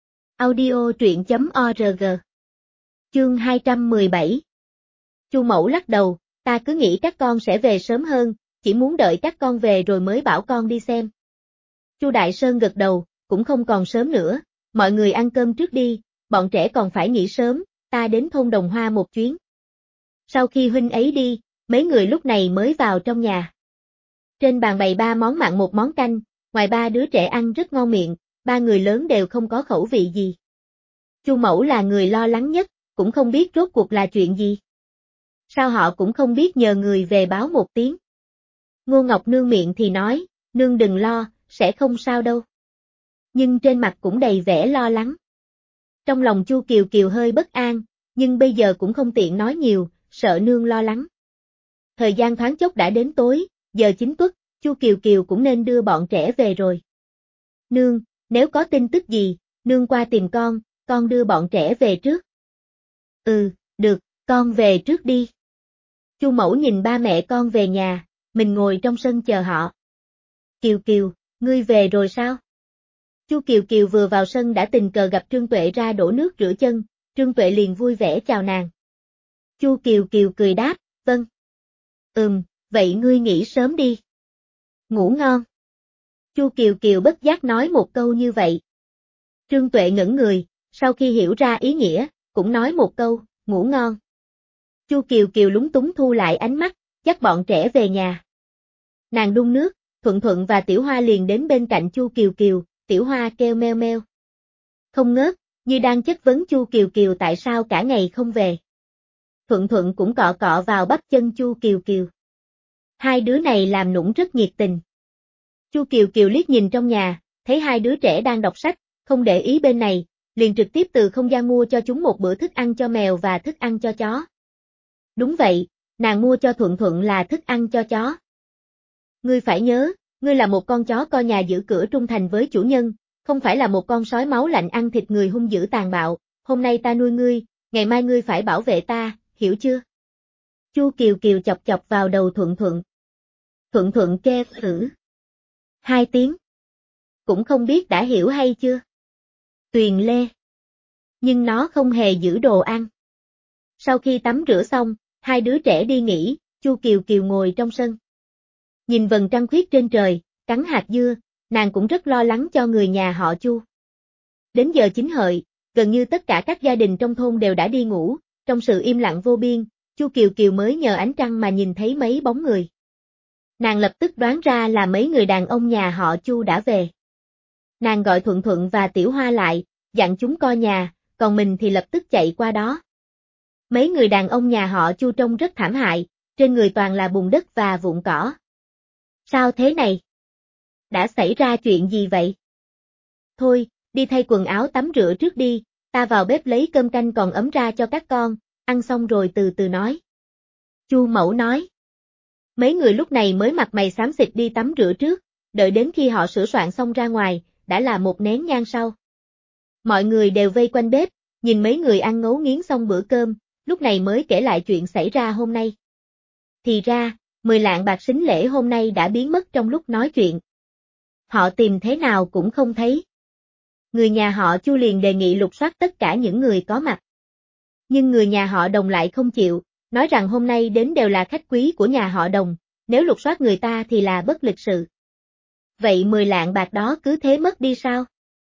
Audio truyện chấm org. Chương hai trăm mười bảy. Chu Mẫu lắc đầu, ta cứ nghĩ các con sẽ về sớm hơn, chỉ muốn đợi các con về rồi mới bảo con đi xem. Chu Đại Sơn gật đầu, cũng không còn sớm nữa, mọi người ăn cơm trước đi, bọn trẻ còn phải nghỉ sớm, ta đến thôn Đồng Hoa một chuyến. Sau khi huynh ấy đi, mấy người lúc này mới vào trong nhà. Trên bàn bày ba món mặn một món canh, ngoài ba đứa trẻ ăn rất ngon miệng, ba người lớn đều không có khẩu vị gì. Chu Mẫu là người lo lắng nhất, cũng không biết rốt cuộc là chuyện gì. Sao họ cũng không biết nhờ người về báo một tiếng. Ngô Ngọc Nương miệng thì nói, nương đừng lo, sẽ không sao đâu. Nhưng trên mặt cũng đầy vẻ lo lắng. Trong lòng Chu Kiều Kiều hơi bất an, nhưng bây giờ cũng không tiện nói nhiều, sợ nương lo lắng. Thời gian thoáng chốc đã đến tối, giờ chính tuất, Chu Kiều Kiều cũng nên đưa bọn trẻ về rồi. Nương, nếu có tin tức gì, nương qua tìm con, con đưa bọn trẻ về trước. Ừ, được, con về trước đi. Chu Mẫu nhìn ba mẹ con về nhà, mình ngồi trong sân chờ họ. Kiều Kiều, ngươi về rồi sao? Chu Kiều Kiều vừa vào sân đã tình cờ gặp Trương Tuệ ra đổ nước rửa chân, Trương Tuệ liền vui vẻ chào nàng. Chu Kiều Kiều cười đáp, vâng. Ừm, vậy ngươi nghỉ sớm đi. Ngủ ngon. Chu Kiều Kiều bất giác nói một câu như vậy. Trương Tuệ ngẩn người, sau khi hiểu ra ý nghĩa, cũng nói một câu, ngủ ngon. Chu Kiều Kiều lúng túng thu lại ánh mắt, dắt bọn trẻ về nhà. Nàng đun nước, Thuận Thuận và Tiểu Hoa liền đến bên cạnh Chu Kiều Kiều, Tiểu Hoa kêu meo meo. Không ngớt, như đang chất vấn Chu Kiều Kiều tại sao cả ngày không về. Thuận Thuận cũng cọ cọ vào bắp chân Chu Kiều Kiều. Hai đứa này làm nũng rất nhiệt tình. Chu Kiều Kiều liếc nhìn trong nhà, thấy hai đứa trẻ đang đọc sách, không để ý bên này, liền trực tiếp từ không gian mua cho chúng một bữa thức ăn cho mèo và thức ăn cho chó. Đúng vậy, nàng mua cho Thuận Thuận là thức ăn cho chó. Ngươi phải nhớ, ngươi là một con chó coi nhà giữ cửa trung thành với chủ nhân, không phải là một con sói máu lạnh ăn thịt người hung dữ tàn bạo, hôm nay ta nuôi ngươi, ngày mai ngươi phải bảo vệ ta, hiểu chưa? Chu Kiều Kiều chọc chọc vào đầu Thuận Thuận. Thuận Thuận kêu thử. Hai tiếng. Cũng không biết đã hiểu hay chưa? Tuyền lê. Nhưng nó không hề giữ đồ ăn. Sau khi tắm rửa xong, hai đứa trẻ đi nghỉ, Chu Kiều Kiều ngồi trong sân. Nhìn vầng trăng khuyết trên trời, cắn hạt dưa, nàng cũng rất lo lắng cho người nhà họ Chu. Đến giờ chính hợi, gần như tất cả các gia đình trong thôn đều đã đi ngủ, trong sự im lặng vô biên, Chu Kiều Kiều mới nhờ ánh trăng mà nhìn thấy mấy bóng người. Nàng lập tức đoán ra là mấy người đàn ông nhà họ Chu đã về. Nàng gọi Thuận Thuận và Tiểu Hoa lại, dặn chúng coi nhà, còn mình thì lập tức chạy qua đó. Mấy người đàn ông nhà họ Chu trông rất thảm hại, trên người toàn là bùn đất và vụn cỏ. Sao thế này? Đã xảy ra chuyện gì vậy? Thôi, đi thay quần áo tắm rửa trước đi, ta vào bếp lấy cơm canh còn ấm ra cho các con, ăn xong rồi từ từ nói. Chu Mẫu nói. Mấy người lúc này mới mặt mày xám xịt đi tắm rửa trước, đợi đến khi họ sửa soạn xong ra ngoài, đã là một nén nhang sau. Mọi người đều vây quanh bếp, nhìn mấy người ăn ngấu nghiến xong bữa cơm, lúc này mới kể lại chuyện xảy ra hôm nay. Thì ra, mười lạng bạc sính lễ hôm nay đã biến mất trong lúc nói chuyện. Họ tìm thế nào cũng không thấy. Người nhà họ Chu liền đề nghị lục soát tất cả những người có mặt. Nhưng người nhà họ Đồng lại không chịu, nói rằng hôm nay đến đều là khách quý của nhà họ Đồng, nếu lục soát người ta thì là bất lịch sự. Vậy mười lạng bạc đó cứ thế mất đi sao?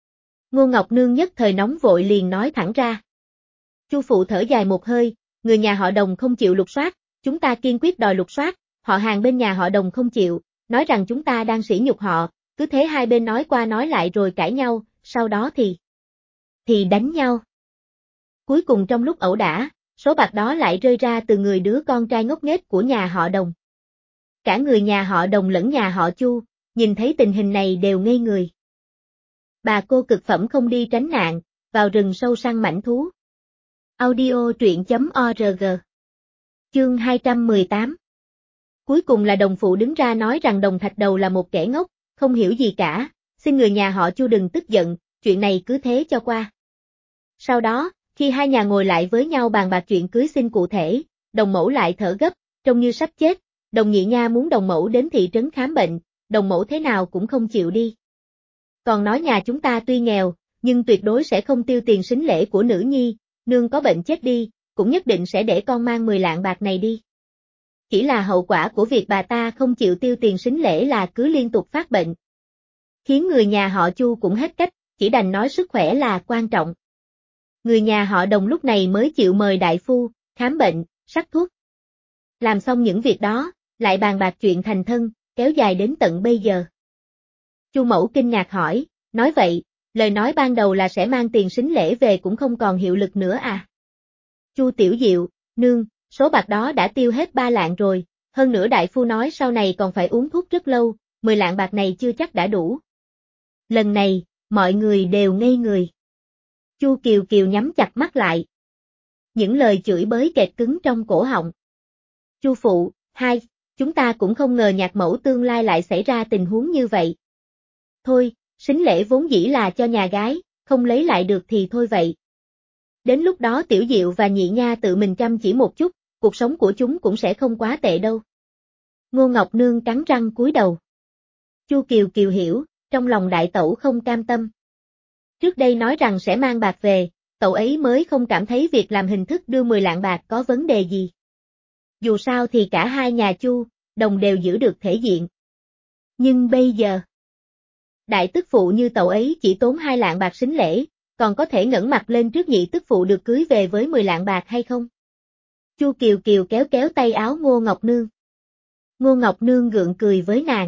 Ngô Ngọc Nương nhất thời nóng vội liền nói thẳng ra. Chu Phụ thở dài một hơi, người nhà họ Đồng không chịu lục soát, chúng ta kiên quyết đòi lục soát, họ hàng bên nhà họ Đồng không chịu, nói rằng chúng ta đang sỉ nhục họ, cứ thế hai bên nói qua nói lại rồi cãi nhau, sau đó thì... thì đánh nhau. Cuối cùng trong lúc ẩu đả, số bạc đó lại rơi ra từ người đứa con trai ngốc nghếch của nhà họ Đồng. Cả người nhà họ Đồng lẫn nhà họ Chu, nhìn thấy tình hình này đều ngây người. Bà cô cực phẩm không đi tránh nạn, vào rừng sâu săn mãnh thú. Audio truyện chấm org. Chương hai trăm mười tám. Cuối cùng là Đồng phụ đứng ra nói rằng Đồng Thạch Đầu là một kẻ ngốc, không hiểu gì cả, xin người nhà họ Chu đừng tức giận, chuyện này cứ thế cho qua. Sau đó, khi hai nhà ngồi lại với nhau bàn bạc chuyện cưới xin cụ thể, Đồng Mẫu lại thở gấp, trông như sắp chết, Đồng Nhị Nha muốn Đồng Mẫu đến thị trấn khám bệnh, Đồng Mẫu thế nào cũng không chịu đi. Còn nói nhà chúng ta tuy nghèo, nhưng tuyệt đối sẽ không tiêu tiền sính lễ của nữ nhi, nương có bệnh chết đi, cũng nhất định sẽ để con mang mười lạng bạc này đi. Chỉ là hậu quả của việc bà ta không chịu tiêu tiền sính lễ là cứ liên tục phát bệnh. Khiến người nhà họ Chu cũng hết cách, chỉ đành nói sức khỏe là quan trọng. Người nhà họ Đồng lúc này mới chịu mời đại phu, khám bệnh, sắc thuốc. Làm xong những việc đó, lại bàn bạc chuyện thành thân, kéo dài đến tận bây giờ. Chu Mẫu kinh ngạc hỏi, nói vậy, lời nói ban đầu là sẽ mang tiền sính lễ về cũng không còn hiệu lực nữa à? Chu Tiểu Diệu, nương, số bạc đó đã tiêu hết ba lạng rồi, hơn nữa đại phu nói sau này còn phải uống thuốc rất lâu, mười lạng bạc này chưa chắc đã đủ. Lần này, mọi người đều ngây người. Chu Kiều Kiều nhắm chặt mắt lại. Những lời chửi bới kẹt cứng trong cổ họng. Chu phụ, hai, chúng ta cũng không ngờ nhạc mẫu tương lai lại xảy ra tình huống như vậy. Thôi, sính lễ vốn dĩ là cho nhà gái, không lấy lại được thì thôi vậy. Đến lúc đó Tiểu Diệu và Nhị Nha tự mình chăm chỉ một chút, cuộc sống của chúng cũng sẽ không quá tệ đâu. Ngô Ngọc Nương cắn răng cúi đầu. Chu Kiều Kiều hiểu, trong lòng đại tẩu không cam tâm. Trước đây nói rằng sẽ mang bạc về, tẩu ấy mới không cảm thấy việc làm hình thức đưa mười lạng bạc có vấn đề gì. Dù sao thì cả hai nhà Chu, Đồng đều giữ được thể diện. Nhưng bây giờ, đại tức phụ như tẩu ấy chỉ tốn hai lạng bạc sính lễ, còn có thể ngẩng mặt lên trước nhị tức phụ được cưới về với mười lạng bạc hay không? Chu Kiều Kiều kéo kéo tay áo Ngô Ngọc Nương. Ngô Ngọc Nương gượng cười với nàng.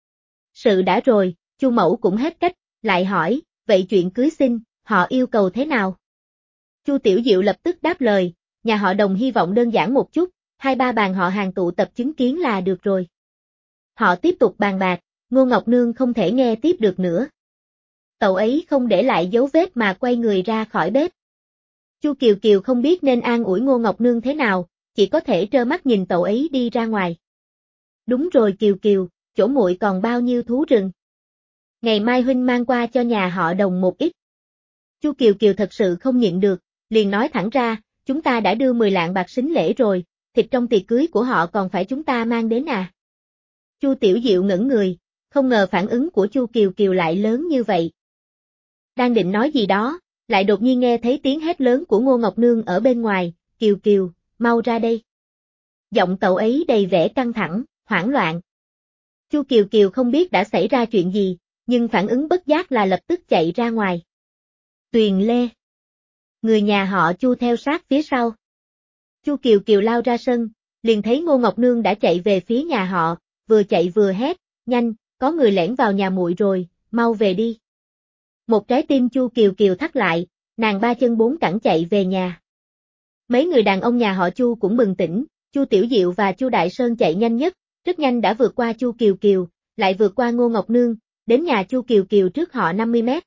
Sự đã rồi, Chu Mẫu cũng hết cách, lại hỏi, vậy chuyện cưới xin, họ yêu cầu thế nào? Chu Tiểu Diệu lập tức đáp lời, nhà họ Đồng hy vọng đơn giản một chút, hai ba bàn họ hàng tụ tập chứng kiến là được rồi. Họ tiếp tục bàn bạc, Ngô Ngọc Nương không thể nghe tiếp được nữa. Tẩu ấy không để lại dấu vết mà quay người ra khỏi bếp. Chu Kiều Kiều không biết nên an ủi Ngô Ngọc Nương thế nào, chỉ có thể trơ mắt nhìn tẩu ấy đi ra ngoài. Đúng rồi Kiều Kiều, chỗ muội còn bao nhiêu thú rừng. Ngày mai huynh mang qua cho nhà họ Đồng một ít. Chu Kiều Kiều thật sự không nhịn được, liền nói thẳng ra, chúng ta đã đưa mười lạng bạc sính lễ rồi, thịt trong tiệc cưới của họ còn phải chúng ta mang đến à? Chu Tiểu Diệu ngẩn người, không ngờ phản ứng của Chu Kiều Kiều lại lớn như vậy. Đang định nói gì đó, lại đột nhiên nghe thấy tiếng hét lớn của Ngô Ngọc Nương ở bên ngoài, Kiều Kiều, mau ra đây. Giọng tẩu ấy đầy vẻ căng thẳng, hoảng loạn. Chu Kiều Kiều không biết đã xảy ra chuyện gì, nhưng phản ứng bất giác là lập tức chạy ra ngoài. Tuyền Lê. Người nhà họ Chu theo sát phía sau. Chu Kiều Kiều lao ra sân, liền thấy Ngô Ngọc Nương đã chạy về phía nhà họ, vừa chạy vừa hét, nhanh, có người lẻn vào nhà muội rồi, mau về đi. Một trái tim Chu Kiều Kiều thắt lại, nàng ba chân bốn cẳng chạy về nhà. Mấy người đàn ông nhà họ Chu cũng bừng tỉnh, Chu Tiểu Diệu và Chu Đại Sơn chạy nhanh nhất, rất nhanh đã vượt qua Chu Kiều Kiều, lại vượt qua Ngô Ngọc Nương, đến nhà Chu Kiều Kiều trước họ năm mươi mét.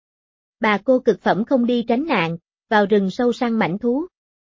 Bà cô cực phẩm không đi tránh nạn, vào rừng sâu săn mãnh thú.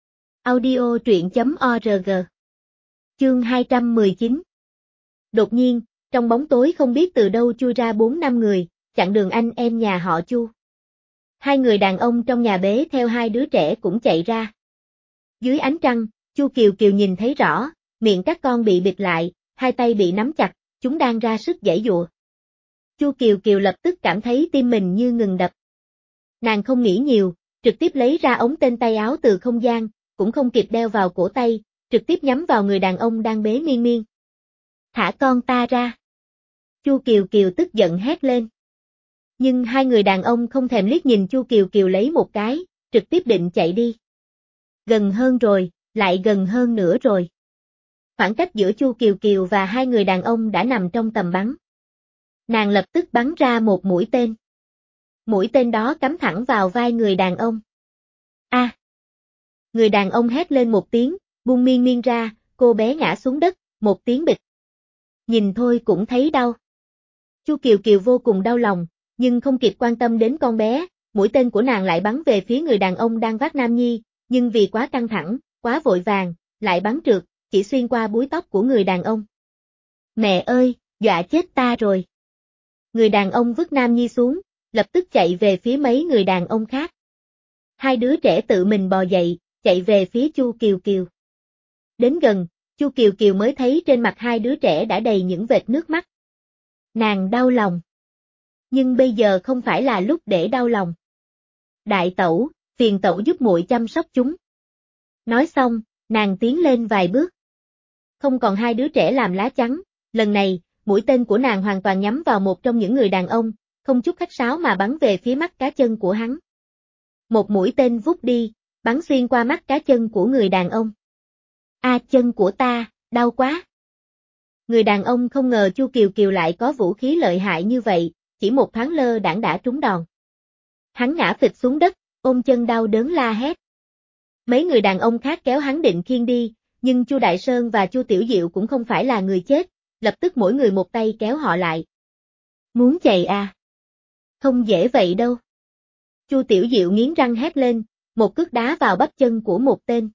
Audio truyện chấm org. Chương hai trăm mười chín. Đột nhiên, trong bóng tối không biết từ đâu chui ra bốn năm người, chặn đường anh em nhà họ Chu. Hai người đàn ông trong nhà bế theo hai đứa trẻ cũng chạy ra. Dưới ánh trăng, Chu Kiều Kiều nhìn thấy rõ, miệng các con bị bịt lại, hai tay bị nắm chặt, chúng đang ra sức giãy giụa. Chu Kiều Kiều lập tức cảm thấy tim mình như ngừng đập. Nàng không nghĩ nhiều, trực tiếp lấy ra ống tên tay áo từ không gian, cũng không kịp đeo vào cổ tay, trực tiếp nhắm vào người đàn ông đang bế Miên Miên. Thả con ta ra. Chu Kiều Kiều tức giận hét lên. Nhưng hai người đàn ông không thèm liếc nhìn Chu Kiều Kiều lấy một cái, trực tiếp định chạy đi. Gần hơn rồi, lại gần hơn nữa rồi. Khoảng cách giữa Chu Kiều Kiều và hai người đàn ông đã nằm trong tầm bắn. Nàng lập tức bắn ra một mũi tên. Mũi tên đó cắm thẳng vào vai người đàn ông. A! À. Người đàn ông hét lên một tiếng, buông Miên Miên ra, cô bé ngã xuống đất, một tiếng bịch. Nhìn thôi cũng thấy đau. Chu Kiều Kiều vô cùng đau lòng, nhưng không kịp quan tâm đến con bé, mũi tên của nàng lại bắn về phía người đàn ông đang vác Nam Nhi, nhưng vì quá căng thẳng, quá vội vàng, lại bắn trượt, chỉ xuyên qua búi tóc của người đàn ông. Mẹ ơi, dọa chết ta rồi. Người đàn ông vứt Nam Nhi xuống, lập tức chạy về phía mấy người đàn ông khác. Hai đứa trẻ tự mình bò dậy, chạy về phía Chu Kiều Kiều. Đến gần, Chu Kiều Kiều mới thấy trên mặt hai đứa trẻ đã đầy những vệt nước mắt. Nàng đau lòng. Nhưng bây giờ không phải là lúc để đau lòng. Đại tẩu, phiền tẩu giúp muội chăm sóc chúng. Nói xong, nàng tiến lên vài bước. Không còn hai đứa trẻ làm lá chắn, lần này, mũi tên của nàng hoàn toàn nhắm vào một trong những người đàn ông, không chút khách sáo mà bắn về phía mắt cá chân của hắn. Một mũi tên vút đi, bắn xuyên qua mắt cá chân của người đàn ông. A chân của ta, đau quá. Người đàn ông không ngờ Chu Kiều Kiều lại có vũ khí lợi hại như vậy, chỉ một thoáng lơ đãng đã trúng đòn. Hắn ngã phịch xuống đất, ôm chân đau đớn la hét. Mấy người đàn ông khác kéo hắn định khiêng đi, nhưng Chu Đại Sơn và Chu Tiểu Diệu cũng không phải là người chết, lập tức mỗi người một tay kéo họ lại. Muốn chạy à? Không dễ vậy đâu. Chu Tiểu Diệu nghiến răng hét lên, một cước đá vào bắp chân của một tên.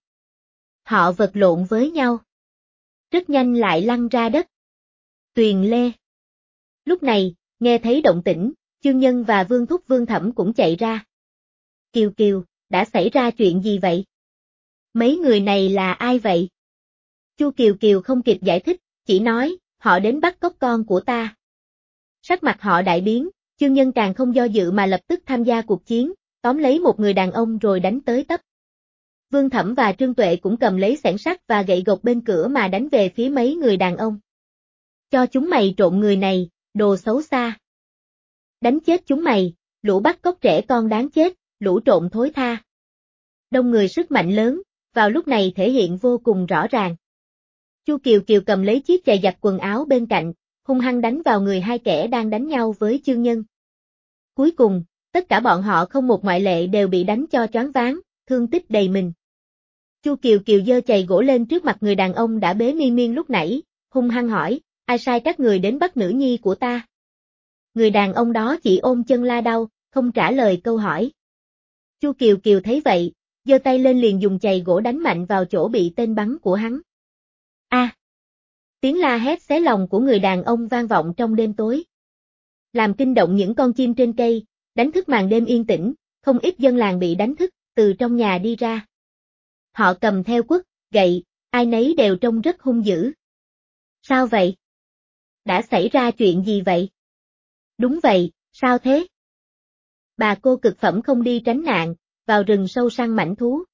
Họ vật lộn với nhau. Rất nhanh lại lăn ra đất. Tuyền Lê. Lúc này, nghe thấy động tĩnh, Chương Nhân và Vương Thúc Vương Thẩm cũng chạy ra. Kiều Kiều, đã xảy ra chuyện gì vậy? Mấy người này là ai vậy? Chu Kiều Kiều không kịp giải thích, chỉ nói, họ đến bắt cóc con của ta. Sắc mặt họ đại biến, Chương Nhân càng không do dự mà lập tức tham gia cuộc chiến, tóm lấy một người đàn ông rồi đánh tới tấp. Vương Thẩm và Trương Tuệ cũng cầm lấy xẻng sắt và gậy gộc bên cửa mà đánh về phía mấy người đàn ông. Cho chúng mày trộn người này, đồ xấu xa. Đánh chết chúng mày, lũ bắt cóc trẻ con đáng chết, lũ trộn thối tha. Đông người sức mạnh lớn, vào lúc này thể hiện vô cùng rõ ràng. Chu Kiều Kiều cầm lấy chiếc chày giặt quần áo bên cạnh, hung hăng đánh vào người hai kẻ đang đánh nhau với Chương Nhân. Cuối cùng, tất cả bọn họ không một ngoại lệ đều bị đánh cho choáng váng, thương tích đầy mình. Chu Kiều Kiều giơ chày gỗ lên trước mặt người đàn ông đã bế miên miên lúc nãy, hung hăng hỏi, ai sai các người đến bắt nữ nhi của ta? Người đàn ông đó chỉ ôm chân la đau, không trả lời câu hỏi. Chu Kiều Kiều thấy vậy, giơ tay lên liền dùng chày gỗ đánh mạnh vào chỗ bị tên bắn của hắn. A! À, tiếng la hét xé lòng của người đàn ông vang vọng trong đêm tối. Làm kinh động những con chim trên cây, đánh thức màn đêm yên tĩnh, không ít dân làng bị đánh thức, từ trong nhà đi ra. Họ cầm theo quất, gậy, ai nấy đều trông rất hung dữ. Sao vậy? Đã xảy ra chuyện gì vậy? Đúng vậy, sao thế? Bà cô cực phẩm không đi tránh nạn, vào rừng sâu săn mãnh thú.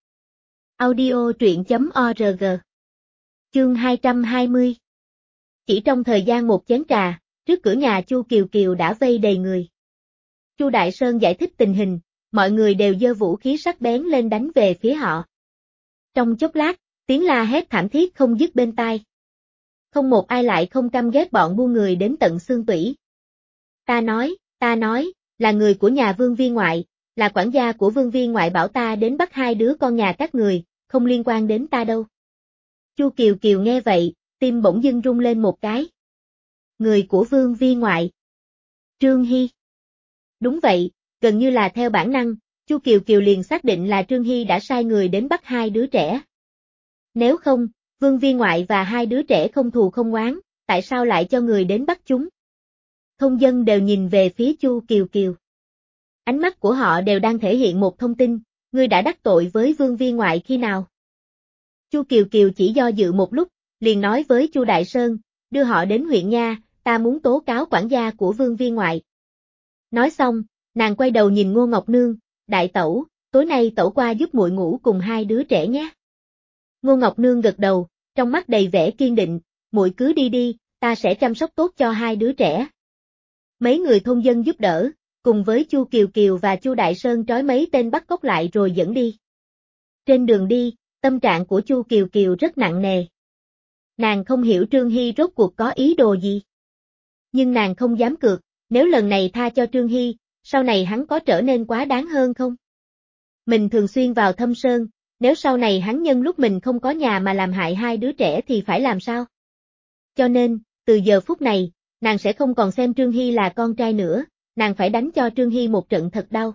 Audio truyện chấm org. Chương hai trăm hai mươi. Chỉ trong thời gian một chén trà, trước cửa nhà Chu Kiều Kiều đã vây đầy người. Chu Đại Sơn giải thích tình hình, mọi người đều giơ vũ khí sắc bén lên đánh về phía họ. Trong chốc lát, tiếng la hét thảm thiết không dứt bên tai. Không một ai lại không căm ghét bọn buôn người đến tận xương tủy. Ta nói, ta nói, là người của nhà Vương Viên ngoại, là quản gia của Vương Viên ngoại bảo ta đến bắt hai đứa con nhà các người, không liên quan đến ta đâu. Chu Kiều Kiều nghe vậy, tim bỗng dưng rung lên một cái. Người của Vương Viên ngoại. Trương Hy. Đúng vậy, gần như là theo bản năng, Chu Kiều Kiều liền xác định là Trương Hy đã sai người đến bắt hai đứa trẻ. Nếu không, Vương Viên ngoại và hai đứa trẻ không thù không oán, tại sao lại cho người đến bắt chúng? Thôn dân đều nhìn về phía Chu Kiều Kiều. Ánh mắt của họ đều đang thể hiện một thông tin, ngươi đã đắc tội với Vương Viên ngoại khi nào? Chu Kiều Kiều chỉ do dự một lúc, liền nói với Chu Đại Sơn, đưa họ đến huyện nha, ta muốn tố cáo quản gia của Vương Viên ngoại. Nói xong, nàng quay đầu nhìn Ngô Ngọc Nương, đại tẩu, tối nay tẩu qua giúp muội ngủ cùng hai đứa trẻ nhé. Ngô Ngọc Nương gật đầu, trong mắt đầy vẻ kiên định, muội cứ đi đi, ta sẽ chăm sóc tốt cho hai đứa trẻ. Mấy người thôn dân giúp đỡ, cùng với Chu Kiều Kiều và Chu Đại Sơn trói mấy tên bắt cóc lại rồi dẫn đi. Trên đường đi, tâm trạng của Chu Kiều Kiều rất nặng nề. Nàng không hiểu Trương Hy rốt cuộc có ý đồ gì. Nhưng nàng không dám cược, nếu lần này tha cho Trương Hy, sau này hắn có trở nên quá đáng hơn không? Mình thường xuyên vào thâm sơn, nếu sau này hắn nhân lúc mình không có nhà mà làm hại hai đứa trẻ thì phải làm sao? Cho nên, từ giờ phút này, nàng sẽ không còn xem Trương Hy là con trai nữa, nàng phải đánh cho Trương Hy một trận thật đau.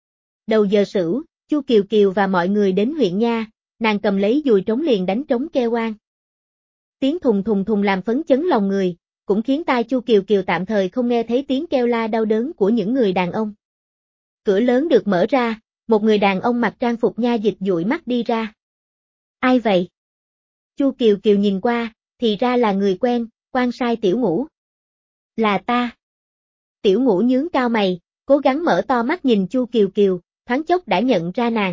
Đầu giờ sửu, Chu Kiều Kiều và mọi người đến huyện nha, nàng cầm lấy dùi trống liền đánh trống kêu oan. Tiếng thùng thùng thùng làm phấn chấn lòng người, cũng khiến tai Chu Kiều Kiều tạm thời không nghe thấy tiếng kêu la đau đớn của những người đàn ông. Cửa lớn được mở ra, một người đàn ông mặc trang phục nha dịch dụi mắt đi ra. Ai vậy? Chu Kiều Kiều nhìn qua, thì ra là người quen, quan sai Tiểu Ngũ. Là ta. Tiểu Ngũ nhướng cao mày, cố gắng mở to mắt nhìn Chu Kiều Kiều, thoáng chốc đã nhận ra nàng.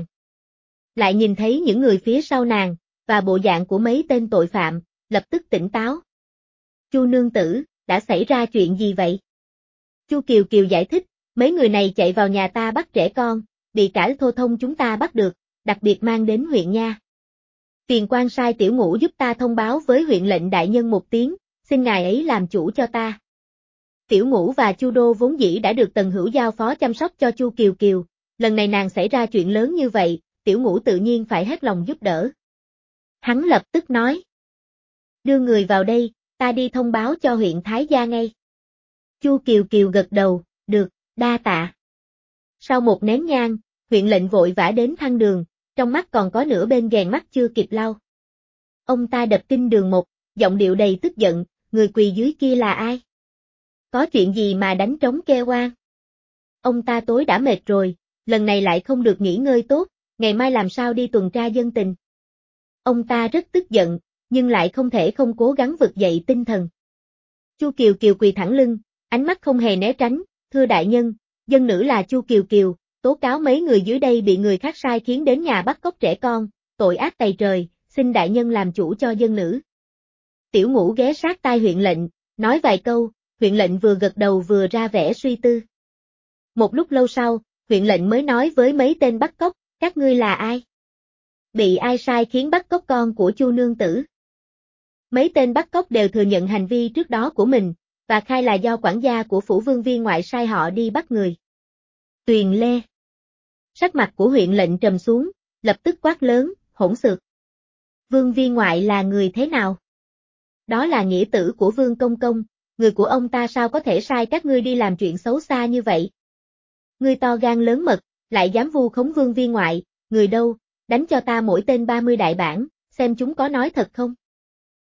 Lại nhìn thấy những người phía sau nàng, và bộ dạng của mấy tên tội phạm, lập tức tỉnh táo. Chu nương tử, đã xảy ra chuyện gì vậy? Chu Kiều Kiều giải thích, mấy người này chạy vào nhà ta bắt trẻ con, bị cả thô thông chúng ta bắt được, đặc biệt mang đến huyện nha. Phiền quan sai Tiểu Ngũ giúp ta thông báo với huyện lệnh đại nhân một tiếng, xin ngài ấy làm chủ cho ta. Tiểu Ngũ và Chu Đô vốn dĩ đã được Tần Hữu giao phó chăm sóc cho Chu Kiều Kiều, lần này nàng xảy ra chuyện lớn như vậy, Tiểu Ngũ tự nhiên phải hết lòng giúp đỡ. Hắn lập tức nói. Đưa người vào đây, ta đi thông báo cho huyện Thái Gia ngay. Chu Kiều Kiều gật đầu, được, đa tạ. Sau một nén nhang, huyện lệnh vội vã đến thăng đường, trong mắt còn có nửa bên ghèn mắt chưa kịp lau. Ông ta đập kinh đường một, giọng điệu đầy tức giận, người quỳ dưới kia là ai? Có chuyện gì mà đánh trống kêu oan? Ông ta tối đã mệt rồi, lần này lại không được nghỉ ngơi tốt, ngày mai làm sao đi tuần tra dân tình. Ông ta rất tức giận, nhưng lại không thể không cố gắng vực dậy tinh thần. Chu Kiều Kiều quỳ thẳng lưng, ánh mắt không hề né tránh, thưa đại nhân, dân nữ là Chu Kiều Kiều, tố cáo mấy người dưới đây bị người khác sai khiến đến nhà bắt cóc trẻ con, tội ác tày trời, xin đại nhân làm chủ cho dân nữ. Tiểu Ngũ ghé sát tai huyện lệnh, nói vài câu, huyện lệnh vừa gật đầu vừa ra vẻ suy tư. Một lúc lâu sau, huyện lệnh mới nói với mấy tên bắt cóc, các ngươi là ai? Bị ai sai khiến bắt cóc con của Chu nương tử? Mấy tên bắt cóc đều thừa nhận hành vi trước đó của mình, và khai là do quản gia của phủ vương viên ngoại sai họ đi bắt người. Tuyền Lê. Sắc mặt của huyện lệnh trầm xuống, lập tức quát lớn, hỗn xược. Vương viên ngoại là người thế nào? Đó là nghĩa tử của Vương Công Công, người của ông ta sao có thể sai các ngươi đi làm chuyện xấu xa như vậy? Ngươi to gan lớn mật, lại dám vu khống Vương viên ngoại, người đâu, đánh cho ta mỗi tên ba mươi đại bản, xem chúng có nói thật không?